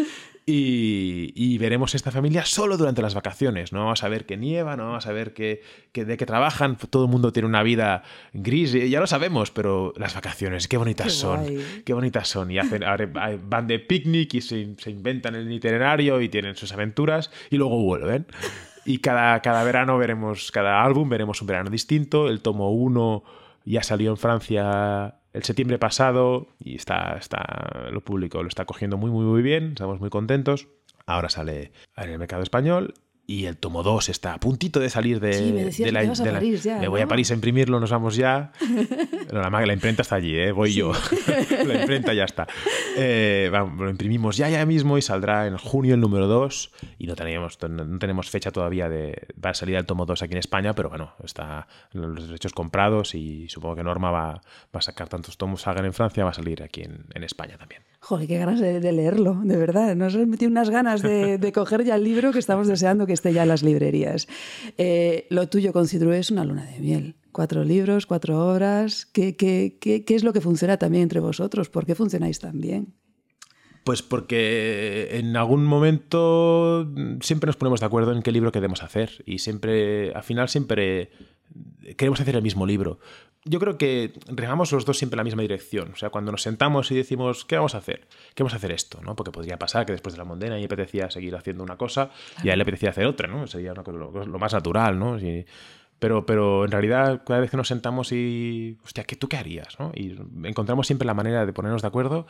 y, y veremos esta familia solo durante las vacaciones. No vamos a ver que nieva, no vamos a ver que, que de qué trabajan, todo el mundo tiene una vida gris, ya lo sabemos, pero las vacaciones, qué bonitas qué son, guay. Qué bonitas son y hacen, van de picnic y se, se inventan el itinerario y tienen sus aventuras y luego vuelven. Y cada, cada verano veremos, cada álbum veremos un verano distinto. El tomo uno ya salió en Francia el septiembre pasado y está, está, lo público lo está cogiendo muy, muy, muy bien. Estamos muy contentos. Ahora sale en el mercado español. Y el tomo dos está a puntito de salir de, sí, me decías de la... que te vas a de la París ya, me ¿no? voy a París a imprimirlo, nos vamos ya. No, la, la imprenta está allí, ¿eh? Voy sí. yo. La imprenta ya está. Eh, vamos, lo imprimimos ya ya mismo y saldrá en junio el número dos. Y no tenemos, no tenemos fecha todavía de... Va a salir el tomo dos aquí en España, pero bueno, está los derechos comprados y supongo que Norma va, va a sacar tantos tomos, salgan en Francia, va a salir aquí en, en España también. Joder, qué ganas de, de leerlo, de verdad. Nos has metido unas ganas de, de coger ya el libro que estamos deseando que esté ya en las librerías. Eh, lo tuyo con Sidru es una luna de miel. Cuatro libros, cuatro horas. ¿Qué, qué, qué, qué es lo que funciona también entre vosotros? ¿Por qué funcionáis tan bien? Pues porque en algún momento siempre nos ponemos de acuerdo en qué libro queremos hacer y siempre, al final siempre queremos hacer el mismo libro. Yo creo que remamos los dos siempre en la misma dirección. O sea, cuando nos sentamos y decimos, ¿qué vamos a hacer? Queremos hacer esto, ¿no? Porque podría pasar que después de la Mondén a mí me apetecía seguir haciendo una cosa y a él le apetecía hacer otra, ¿no? Sería una cosa, lo, lo más natural, ¿no? Y, pero, pero en realidad, cada vez que nos sentamos y... Hostia, ¿qué, ¿tú qué harías? ¿No? Y encontramos siempre la manera de ponernos de acuerdo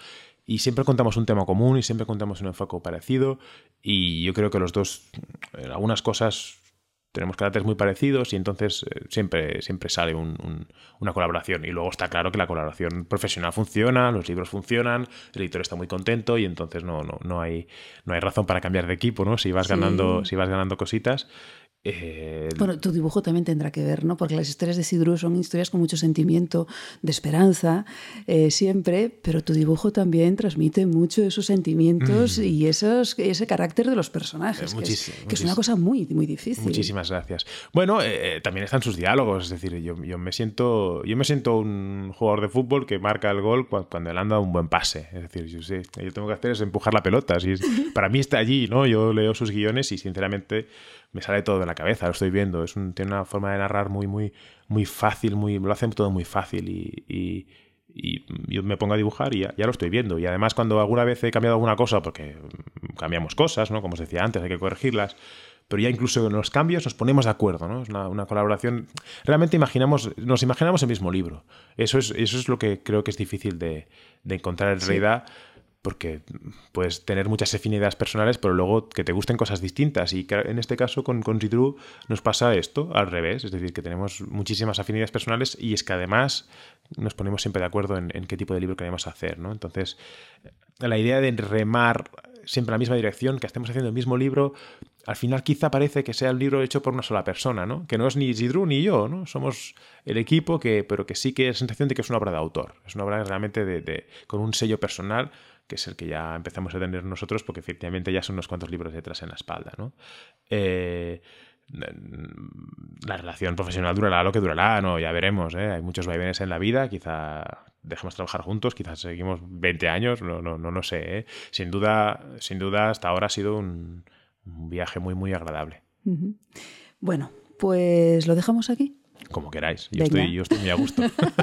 y siempre contamos un tema común y siempre contamos un enfoque parecido, y yo creo que los dos, en algunas cosas tenemos caracteres muy parecidos y entonces eh, siempre, siempre sale un, un, una colaboración. Y luego está claro que la colaboración profesional funciona, los libros funcionan, el editor está muy contento y entonces no, no, no, hay, no hay razón para cambiar de equipo, ¿no? Si vas, sí. ganando, si vas ganando cositas. Eh... Bueno, tu dibujo también tendrá que ver, ¿no? Porque las historias de Sidru son historias con mucho sentimiento, de esperanza, eh, siempre, pero tu dibujo también transmite mucho esos sentimientos mm. y esos, ese carácter de los personajes, eh, que, es, que es una cosa muy, muy difícil. Muchísimas gracias. Bueno, eh, también están sus diálogos, es decir, yo, yo, me siento, yo me siento un jugador de fútbol que marca el gol cuando, cuando le han dado un buen pase. Es decir, yo sé, yo tengo que hacer es empujar la pelota. Así es, para mí está allí, ¿no? Yo leo sus guiones y sinceramente me sale todo de la cabeza, lo estoy viendo. Es un, tiene una forma de narrar muy, muy, muy fácil, muy, lo hacen todo muy fácil y, y, y yo me pongo a dibujar y ya, ya lo estoy viendo. Y además cuando alguna vez he cambiado alguna cosa, porque cambiamos cosas, ¿no? Como os decía antes, hay que corregirlas, pero ya incluso en los cambios nos ponemos de acuerdo, ¿no? Es una, una colaboración. Realmente imaginamos, nos imaginamos el mismo libro. Eso es, eso es lo que creo que es difícil de, de encontrar en realidad. Sí. Porque puedes tener muchas afinidades personales, pero luego que te gusten cosas distintas. Y en este caso con, con Sidru nos pasa esto al revés. Es decir, que tenemos muchísimas afinidades personales y es que además nos ponemos siempre de acuerdo en, en qué tipo de libro queremos hacer, ¿no? Entonces, la idea de remar siempre en la misma dirección, que estemos haciendo el mismo libro, al final quizá parece que sea un libro hecho por una sola persona, ¿no? Que no es ni Sidru ni yo, ¿no? Somos el equipo, que, pero que sí que es la sensación de que es una obra de autor. Es una obra realmente de, de, con un sello personal, que es el que ya empezamos a tener nosotros, porque efectivamente ya son unos cuantos libros detrás en la espalda, ¿no? Eh, la relación profesional durará lo que durará, ¿no? Ya veremos, ¿eh? Hay muchos vaivenes en la vida, quizá dejemos trabajar juntos, quizás seguimos veinte años, no, no, no, no sé, ¿eh? Sin duda, sin duda, hasta ahora ha sido un, un viaje muy, muy agradable. Uh-huh. Bueno, pues lo dejamos aquí. Como queráis, yo estoy, yo estoy muy a gusto.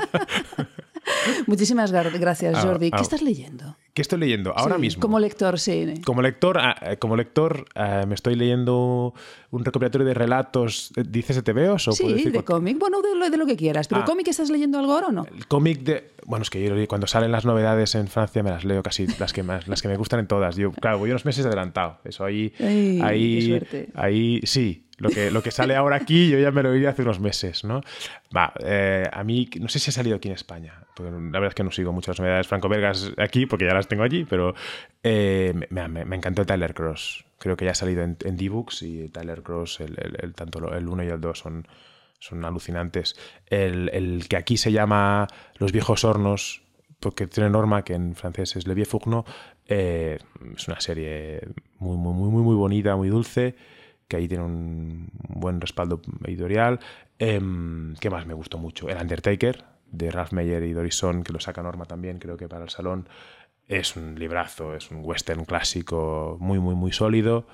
Muchísimas gracias, Jordi. Ah, ah, ¿Qué estás leyendo? ¿Qué estoy leyendo ahora sí, mismo? Como lector, sí. Como lector, como lector uh, me estoy leyendo un recopilatorio de relatos. ¿Dices de tebeos? O sí, decir de cómic. Bueno, de lo, de lo que quieras. ¿Pero ah, cómic estás leyendo algo ahora o no? El cómic de... Bueno, es que yo cuando salen las novedades en Francia me las leo casi las que, más, las que me gustan en todas. Yo, claro, voy unos meses adelantado. Eso ahí... Ay, ahí, qué suerte. Ahí sí. Lo que, lo que sale ahora aquí yo ya me lo oí hace unos meses, ¿no? Va, eh, a mí, no sé si ha salido aquí en España, porque la verdad es que no sigo mucho las novedades franco-belgas aquí, porque ya las tengo allí, pero eh, me, me, me encantó Tyler Cross. Creo que ya ha salido en, en D-Books y Tyler Cross, el, el, el, tanto el uno y el dos son, son alucinantes. El, el que aquí se llama Los viejos hornos, porque tiene norma, que en francés es Le Vieux Fourneau, eh, es una serie muy, muy, muy, muy bonita, muy dulce, que ahí tiene un buen respaldo editorial. Eh, ¿Qué más me gustó mucho? El Undertaker, de Ralph Meyer y Doris Son, que lo saca Norma también, creo que para el Salón. Es un librazo, es un western clásico muy, muy, muy sólido.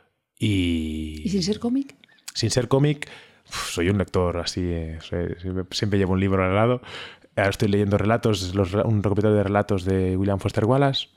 Y, ¿Y sin ser cómic? Sin ser cómic, soy un lector así, eh, siempre llevo un libro al lado. Ahora estoy leyendo relatos, los, un recopilatorio de relatos de William Foster Wallace.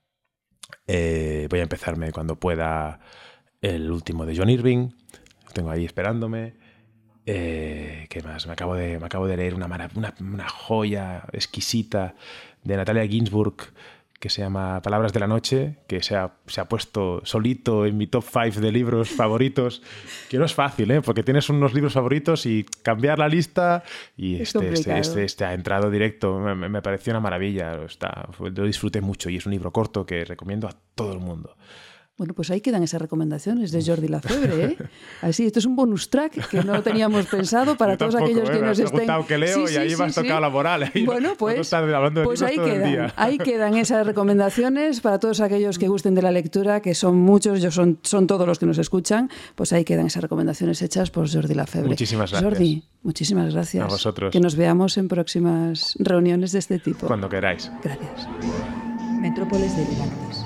Eh, voy a empezarme cuando pueda el último de John Irving, lo tengo ahí esperándome. Eh, ¿Qué más? Me acabo de, me acabo de leer una, una, una joya exquisita de Natalia Ginsburg que se llama Palabras de la Noche, que se ha, se ha puesto solito en mi top cinco de libros favoritos, que no es fácil, ¿eh? Porque tienes unos libros favoritos y cambiar la lista y este, este, este, este ha entrado directo. Me, me pareció una maravilla, está, lo disfruté mucho y es un libro corto que recomiendo a todo el mundo. Bueno, pues ahí quedan esas recomendaciones de Jordi Lafebre, ¿eh? Así, esto es un bonus track que no teníamos pensado para todos tampoco, aquellos ¿eh? que me nos has estén... que leo sí, y ahí sí, me has sí, tocado sí. la moral. Ahí bueno, pues, no pues ahí, quedan, ahí quedan esas recomendaciones para todos aquellos que gusten de la lectura, que son muchos, yo son, son todos los que nos escuchan, pues ahí quedan esas recomendaciones hechas por Jordi Lafebre. Muchísimas gracias. Jordi, muchísimas gracias. A vosotros. Que nos veamos en próximas reuniones de este tipo. Cuando queráis. Gracias. Metrópoles delirantes.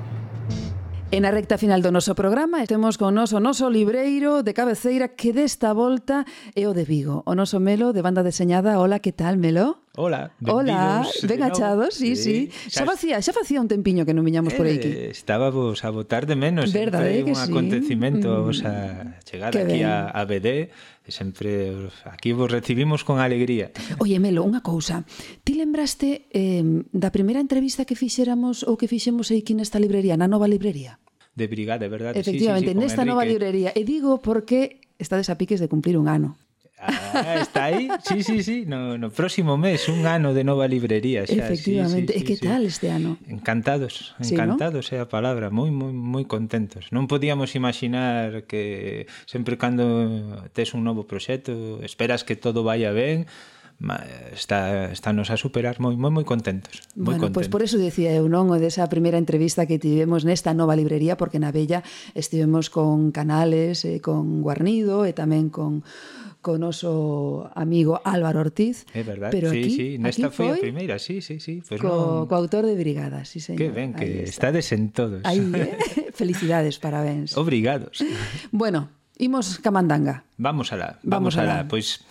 En a recta final do noso programa estemos con o noso noso libreiro de cabeceira que desta volta é o de Vigo, o noso Melo de banda deseñada. Hola, que tal, Melo? Hola, Hola, benvidos ben de novo. achados, sí, sí. Xa facía, xa facía un tempiño que non viñamos por aquí. Eh, estábamos a botar de menos. Verdade Sempre que un sí. acontecimento Mm. a vosa chegada Que aquí ben. a, a B D. E sempre aquí vos recibimos con alegría. Oye, Melo, unha cousa. Ti lembraste eh, da primeira entrevista que fixéramos ou que fixemos aquí nesta librería, na nova librería? De Brigade, verdade? Efectivamente, sí, sí, sí, con nesta nova Enrique. librería. E digo porque estades a piques de cumplir un ano. Ah, está aí? Sí, sí, sí, no, no próximo mes, un ano de nova librería xa. Efectivamente. Sí, sí, E que sí, tal sí. este ano? Encantados, Sí, encantados é a palabra, moi moi moi contentos. Non podíamos imaginar que sempre cando tes un novo proxecto, esperas que todo vaya ben, ma- está estános a superar moi moi moi contentos, moi Bueno, pois contentos. pues por eso decía eu, non, o desa primeira entrevista que tivemos nesta nova librería, porque na Bella estivemos con Canales, eh, con Guarnido e tamén con con noso amigo Álvaro Ortiz. É verdade, pero sí, aquí, sí, nesta aquí foi a foi primeira, sí, sí, sí, pues co, non... co autor de Brigada, sí, señor. Que ben, Aí que está. estades en todos. Aí, eh? Felicidades, parabéns. Obrigados. Bueno, imos ca mandanga. Vamos alá, Vamos vamos, alá. alá. Pois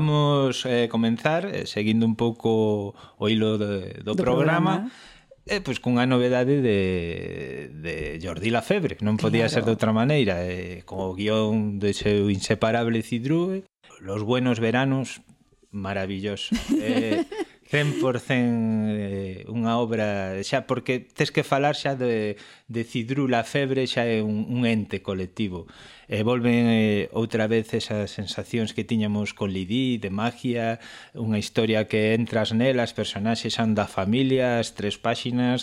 vamos eh, comenzar eh, seguindo un pouco o hilo de, do, Do programa. programa. Eh, pois cunha novedade de, de Jordi Lafebre, non podía Claro. ser de outra maneira, eh, co guión de seu inseparable Cidrúe, Los buenos veranos, maravilloso. Eh, cen por cento eh, unha obra xa, porque tes que falar xa de, de Cidrú Lafebre, xa é un, un ente colectivo. E volven eh, outra vez esas sensacións que tiñamos con Lidí, de magia, unha historia que entras nela, as personaxes son da familia, as tres páxinas,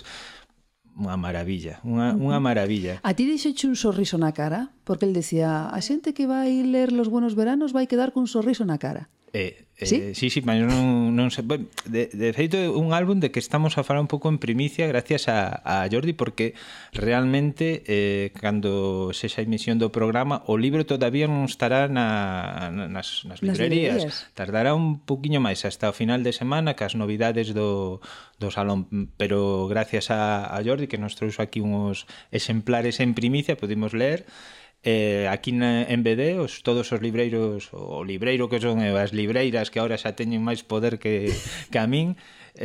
unha maravilla, unha, unha maravilla. A ti deixeche un sorriso na cara? Porque el decía, a xente que vai ler Los buenos veranos vai quedar cun sorriso na cara. Eh, eh, Sí? sí, sí, mas non, non sei. Bueno, de, de feito, é un álbum de que estamos a falar un pouco en primicia gracias a, a Jordi, porque realmente eh, cando sexa a emisión do programa o libro todavía non estará na, na, nas, nas Nas librerías. librerías. Tardará un poquinho máis hasta o final de semana cas novidades do, do salón, pero gracias a, a Jordi que nos trouxo aquí uns exemplares en primicia, podemos ler. Eh, aquí na, en B D os, todos os libreiros, o libreiro que son e as libreiras que agora xa teñen máis poder que, que a min,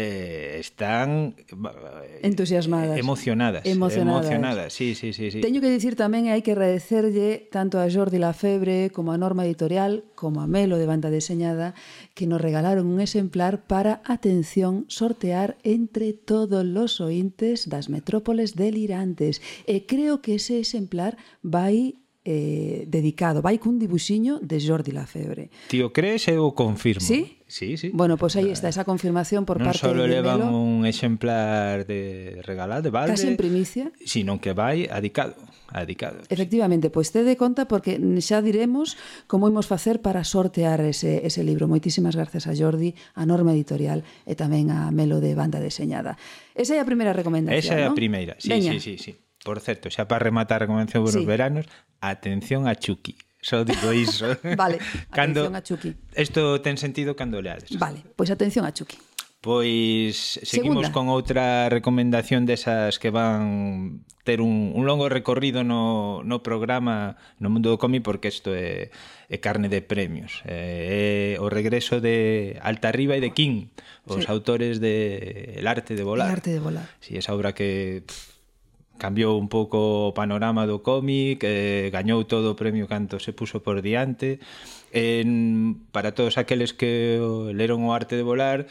eh, están eh, Entusiasmadas. emocionadas, Emocionadas. emocionadas. Sí, sí, sí, sí. Teño que dicir tamén e hai que agradecerlle tanto a Jordi Lafebre como a Norma Editorial como a Melo de Banda Deseñada que nos regalaron un exemplar para, atención, sortear entre todos los ointes das metrópoles delirantes. E creo que ese exemplar vai eh, dedicado, vai cun dibuxiño de Jordi Lafebre. Tío, crees e o confirmo? Sí? Sí, sí. Bueno, pois pues aí está esa confirmación por non parte só de levan Melo, un exemplar de regalado, de balde, case en primicia. sino que vai adicado, adicado. Efectivamente, pois te de conta porque xa diremos como imos facer para sortear ese, ese libro. Moitísimas gracias a Jordi, a Norma Editorial e tamén a Melo de Banda Deseñada. Esa é a primeira recomendación, Esa é a ¿no? primeira, sí, Veña. sí, sí, sí. Por certo, xa para rematar a recomendación dos Sí. veranos, atención a Chucky. Só digo iso. Vale, Cando, atención a Chucky. Isto ten sentido cando leades. Vale, pois atención a Chucky. Pois seguimos Segunda. con outra recomendación desas que van ter un, un longo recorrido no, no programa no mundo do cómic, porque isto é, é carne de premios. É, é o regreso de Altarriba e de King, os Sí. autores de El arte de volar. El arte de volar. Sí, esa obra que pff, cambiou un pouco o panorama do cómic, eh, gañou todo o premio canto se puso por diante. En, para todos aqueles que o- leron o arte de volar,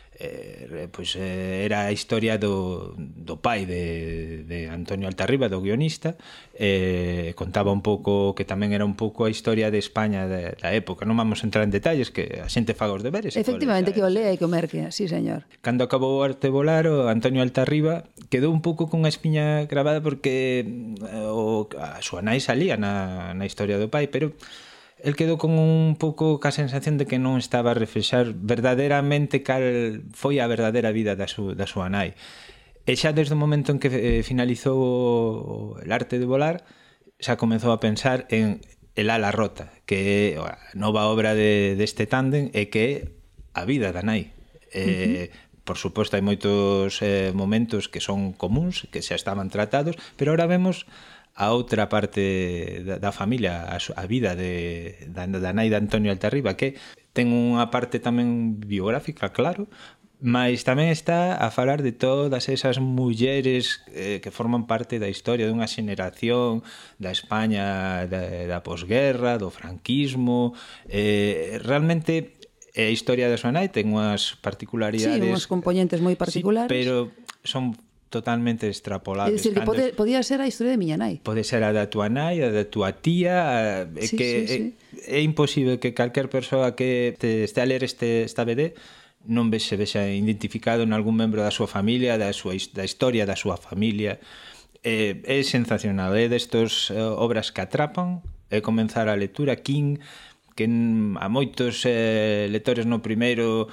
eh, pois, eh, era a historia do, do pai de, de Antonio Altarriba, do guionista. Eh, contaba un pouco, que tamén era un pouco a historia de España de, da época. Non vamos a entrar en detalles, que a xente faga os deberes. e Efectivamente, cole, que o lea e que o merque, sí, señor. Cando acabou o arte de volar, o Antonio Altarriba quedou un pouco con a espiña gravada porque eh, o, a súa nai salía na, na historia do pai, pero el quedou con un pouco ca sensación de que non estaba a reflexar verdadeiramente cal foi a verdadeira vida da, su, da súa nai. E xa desde o momento en que eh, finalizou o, el arte de volar, xa comezou a pensar en El ala rota, que é a nova obra de, deste tándem e que é a vida da nai. Eh, uh-huh. Por suposto, hai moitos eh, momentos que son comuns, que xa estaban tratados, pero ahora vemos a outra parte da, da familia, a, a vida de, da, da nai de Antonio Altarriba, que ten unha parte tamén biográfica, claro, mas tamén está a falar de todas esas mulleres eh, que forman parte da historia dunha xeneración da España da, da posguerra, do franquismo. Eh, realmente a historia da súa nai ten unhas particularidades, sí, unhos componentes moi particulares, sí, pero son totalmente extrapolables. É dicir, que pode, podía ser a historia de miña nai. Pode ser a da tua nai, a da tua tía, a, sí, que sí, sí. É, é imposible que calquer persoa que te este a ler este, esta B D non se vexa identificado en algún membro da súa familia, da, súa, da historia da súa familia. É, é sensacional, é destos uh, obras que atrapan, é comenzar a lectura. King, que a moitos eh, lectores no primeiro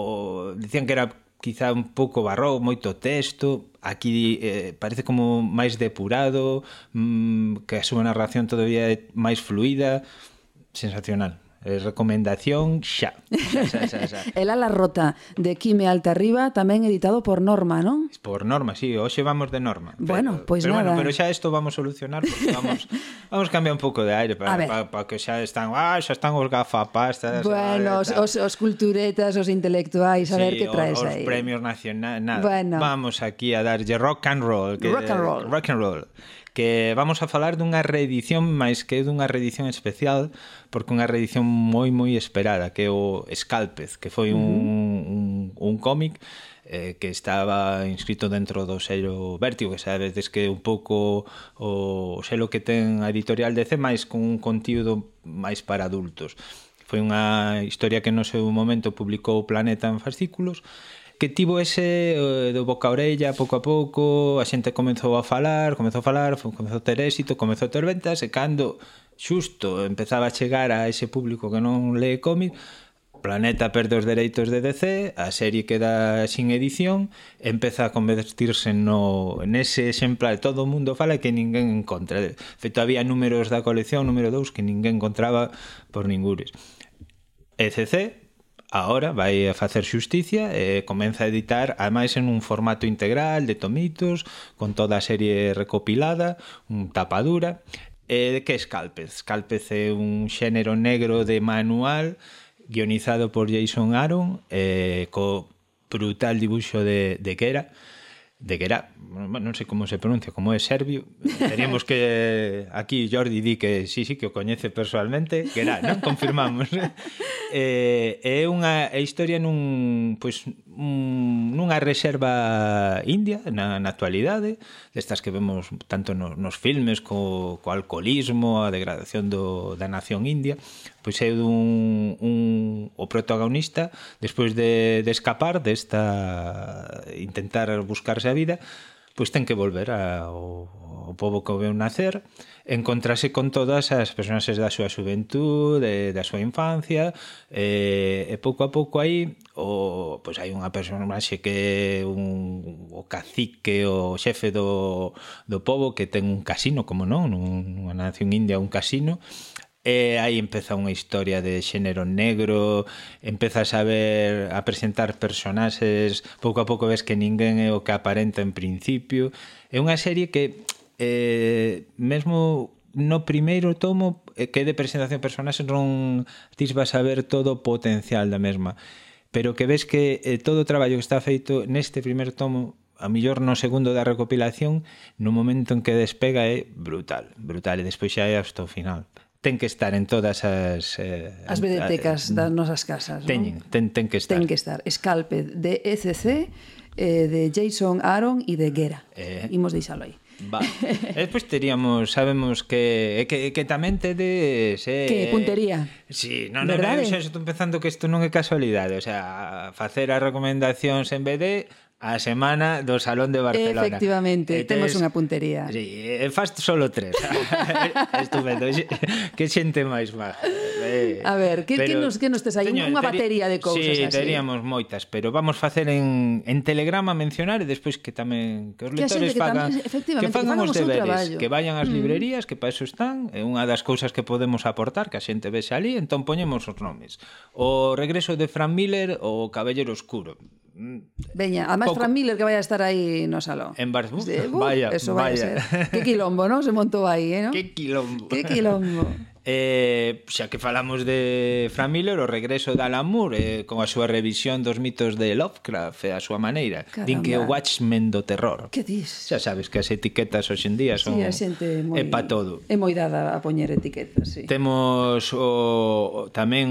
o, dicían que era quizá un pouco barró, moito texto. Aquí eh, parece como máis depurado, mmm, que a súa narración todavía é máis fluida. Sensacional. Eh, recomendación xa. xa, xa, xa, xa. El ala rota de Quime Altarriba, tamén editado por Norma, non? Por Norma, sí, hoxe vamos de Norma. Bueno, pero, pois pero nada. Bueno, pero xa isto vamos a solucionar porque vamos vamos cambiar un pouco de aire para pa, pa que xa están, ah, xa están os gafapastas. Bueno, os, os, os culturetas, os intelectuais, a sí, ver que traes os, aí. Os premios nacionais, nada. Bueno. Vamos aquí a darlle rock and roll, que rock and roll. Rock and roll. Que vamos a falar dunha reedición, máis que dunha reedición especial, porque unha reedición moi moi esperada, que é o Escálpez, que foi un, uh-huh. un, un cómic eh, que estaba inscrito dentro do selo Vértigo, que sabedes que é un pouco o selo que ten a editorial D C, máis con un contido máis para adultos. Foi unha historia que no seu momento publicou o Planeta en fascículos, que tivo ese uh, do boca a orella pouco a pouco, a xente comezou a falar, comezou a falar, comezou a ter éxito, comezou a ter ventas, e cando xusto empezaba a chegar a ese público que non lee cómic, Planeta perde os dereitos de D C, a serie queda sin edición, empeza a convertirse no nese exemplar todo o mundo fala que ninguén encontra. De feito, había números da colección, número dous, que ninguén encontraba por ningures. E C C agora vai a facer xusticia e comeza a editar, ademais en un formato integral de tomitos, con toda a serie recopilada, un tapadura. E de que Escálpez? Escálpez é un xénero negro de manual guionizado por Jason Aaron, eh, co brutal dibuixo de, de Gera, de Gera, non sei como se pronuncia, como é serbio, teríamos que aquí Jordi di que sí, sí, que o coñece personalmente, Gera, non? Confirmamos. eh, é unha historia nun, pois, un, nunha reserva india na, na actualidade, destas que vemos tanto no, nos filmes co, co alcoholismo, a degradación do, da nación india. Pois é un, un, o protagonista, despois de, de escapar desta, intentar buscarse a vida, pois ten que volver ao, ao pobo que o veu nacer, encontrase con todas as personaxes da súa xuventude, da súa infancia, e, e pouco a pouco aí o, pois hai unha personaxe que é un, o cacique, o xefe do, do pobo, que ten un casino, como non, nunha nación india, un casino. E aí empeza unha historia de xénero negro, empezas a ver, a presentar personaxes, pouco a pouco ves que ninguén é o que aparenta en principio. É unha serie que eh, mesmo no primeiro tomo que é de presentación de personaxes non tis vas a ver todo o potencial da mesma, pero que ves que eh, todo o traballo que está feito neste primer tomo, a millor no segundo da recopilación, no momento en que despega é brutal, brutal, e despois xa é hasta o final. Ten que estar en todas as eh, as bibliotecas das nosas casas, teñen, non? ten, ten que estar. Ten que estar. Escálpez de E C C, eh, de Jason Aaron e de Gera. Eh. Imos deixalo aí. Va. E despois teríamos, sabemos que que, que tamén tedes eh, que puntería. Sí, non, non, verdade? non, xa estou pensando que isto non é casualidade, o sea, facer as recomendacións en B D a semana do Salón de Barcelona. Efectivamente, e temos tes, unha puntería. Sí, e faz solo tres. Estupendo. Que xente máis má. Eh, a ver, que, que, nos, que nos tes aí? Teño, unha teri, batería de cousas sí, así. Sí, teríamos moitas, pero vamos facer en, en Telegrama mencionar e despois que tamén que os lectores que fagan, tamén, que fagan os deberes, que vayan ás mm. librerías, que para eso están, é unha das cousas que podemos aportar, que a xente vexe ali, entón poñemos os nomes. O Regreso de Frank Miller, o Caballero Oscuro. Veña, además Pouco. Fran Miller que vai a estar aí no salón. En Bar... Uf, Sí, uh, vaya, eso vai vaya. a ser. Que quilombo, ¿no? Se montou aí, ¿eh? ¿no? Que quilombo. Que quilombo. Eh, xa que falamos de Frank Miller, o regreso de Alan Moore eh, con a súa revisión dos mitos de Lovecraft e a súa maneira. Caramba. Din que o Watchmen do terror. Que dis? Xa sabes que as etiquetas hoxe en día son Sí, a xente moi... é pa todo. É moi dada a poñer etiquetas, sí. Temos o, tamén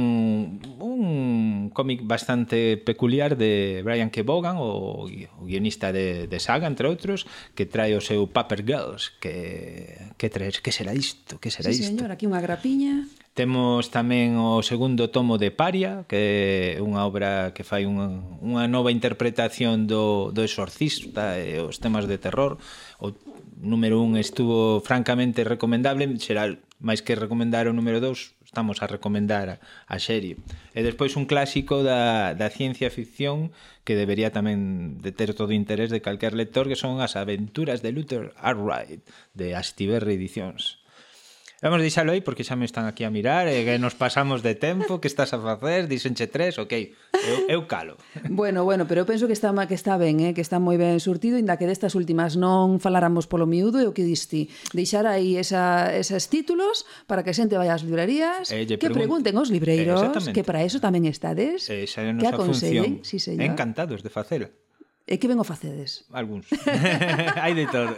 un cómic bastante peculiar de Brian K. Vaughan, o, o guionista de, de Saga, entre outros, que trae o seu Paper Girls, que, que traes, que será isto, que será Sí, isto? señor, aquí unha grapiña. Temos tamén o segundo tomo de Paria, que é unha obra que fai unha, unha nova interpretación do, do exorcista e os temas de terror. O número un estuvo francamente recomendable, xeral, máis que recomendar o número dous, estamos a recomendar a, a serie. E despois un clásico da, da ciencia ficción que debería tamén de ter todo o interés de calquer lector, que son as aventuras de Luther Arkwright, de Astiberri Edicións. Vamos a deixalo aí porque xa me están aquí a mirar e que nos pasamos de tempo, que estás a facer, disenche tres, ok, eu, eu calo. Bueno, bueno, pero eu penso que está que está ben, eh, que está moi ben surtido, inda que destas últimas non faláramos polo miúdo, e o que diste, deixar aí esa, esos títulos para que a xente vai ás librerías, Eh, lle que pregun- pregunten aos libreiros, Exactamente. que para eso tamén estades, E xa é a que nosa aconsellen, función. sí, señor. Encantados de facela. E que ben o facedes? Algúns. Hai de todo.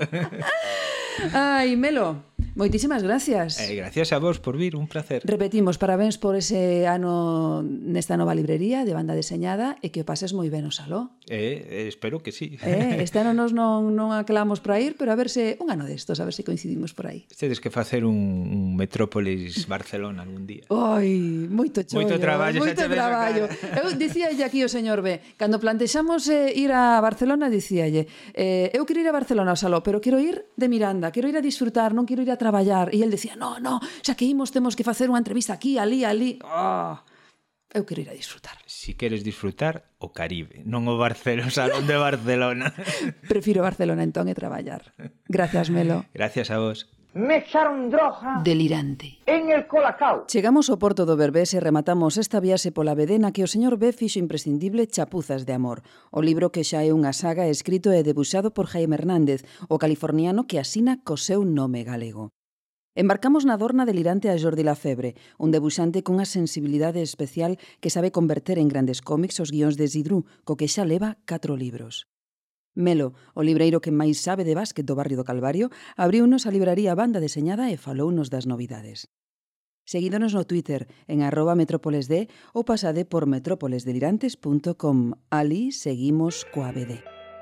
Ai, Melo, moitísimas gracias. Eh, gracias a vos por vir, un placer. Repetimos, parabéns por ese ano nesta nova librería de banda deseñada e que o pases moi ben o saló. Eh, eh, espero que sí. Eh, este ano nos non, non aclamos para ir, pero a ver se un ano destos, a ver se coincidimos por aí. Tedes que facer un, un Metrópolis Barcelona algún día. Oi, moito chollo, Moito traballo, moito xa che ves a traballo. cara. Eu dicíalle aquí o señor B, cando plantexamos eh, ir a Barcelona, dicíalle, eh, eu quero ir a Barcelona ao saló, pero quero ir de Miranda, quero ir a disfrutar, non quero ir a traballar. E el decía, no, no, xa que imos temos que facer unha entrevista aquí, ali, ali. Oh, eu quero ir a disfrutar. Si queres disfrutar, o Caribe, non o Barcelona, o Salón de Barcelona. Prefiro Barcelona entón e traballar. Gracias, Melo. Gracias a vos. Me echaron droga Delirante. en el Colacao. Chegamos ao porto do Berbés e rematamos esta viaxe pola vedena que o señor B fixo imprescindible Chapuzas de amor, o libro que xa é unha saga escrito e debuxado por Jaime Hernández, o californiano que asina co seu nome galego. Embarcamos na dorna delirante a Jordi Lafebre, un debuxante cunha sensibilidade especial que sabe converter en grandes cómics os guións de Zidrú, co que xa leva catro libros. Melo, o libreiro que máis sabe de básquet do barrio do Calvario, abriunos a libraría Banda Deseñada e falounos das novidades. Seguídonos no Twitter en arroba metrópolesd ou pasade por metrópolesdelirantes punto com. Ali seguimos coa B D.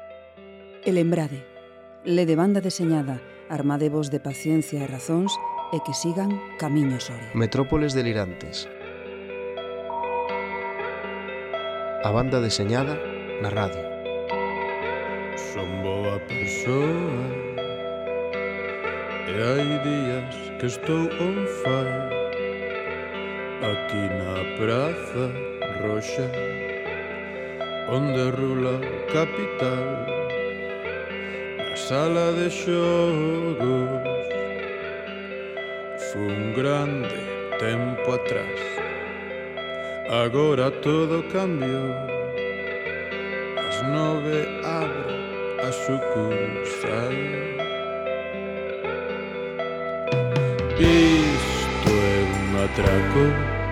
E lembrade, le de Banda Deseñada, armadevos de paciencia e razóns e que sigan camiño Soria. Metrópoles Delirantes. A banda deseñada na radio. Son boa persoa e hai días que estou on fire. Aquí na Praza Roxa, onde rula o capital, na sala de xogos, foi un grande tempo atrás. Agora todo cambiou, ás nove abre a sucursal. Isto é un atraco,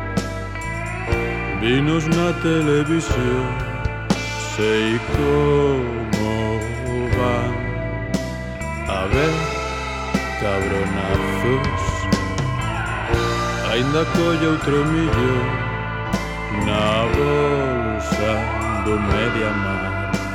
vinos na televisión, sei como van a ver cabronazos. Ainda colle outro millón na bolsa do Mediamar.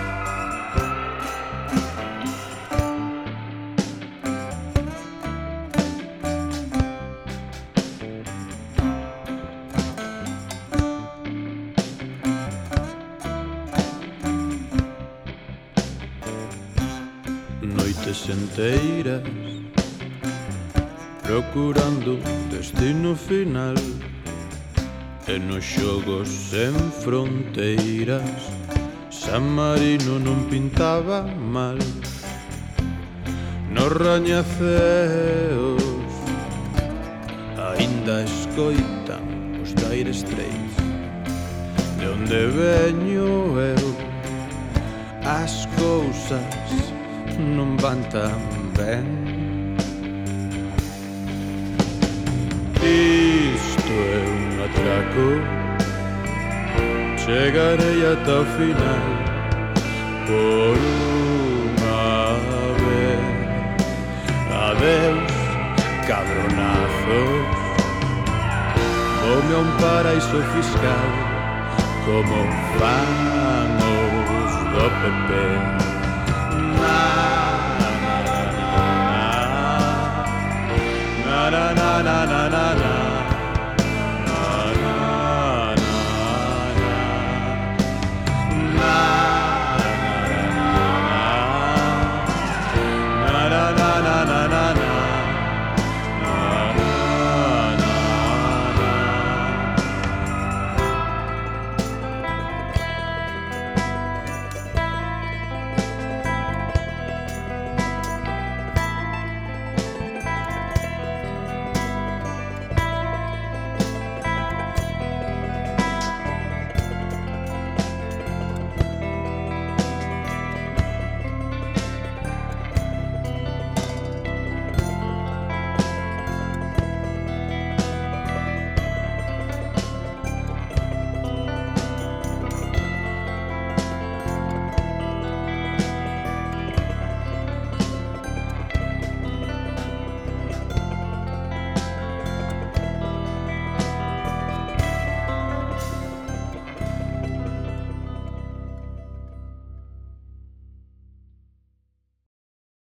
Noites enteiras procurando destino final, e nos xogos sen fronteiras San Marino non pintaba mal. Nos rañaceos aínda escoitan os Dire Straits. De onde veño eu as cousas non van tan ben. Isto é un atraco, chegarei ata o final por unha vez. Adeus, cabronazos, voume a un paraíso fiscal como fan os do P P.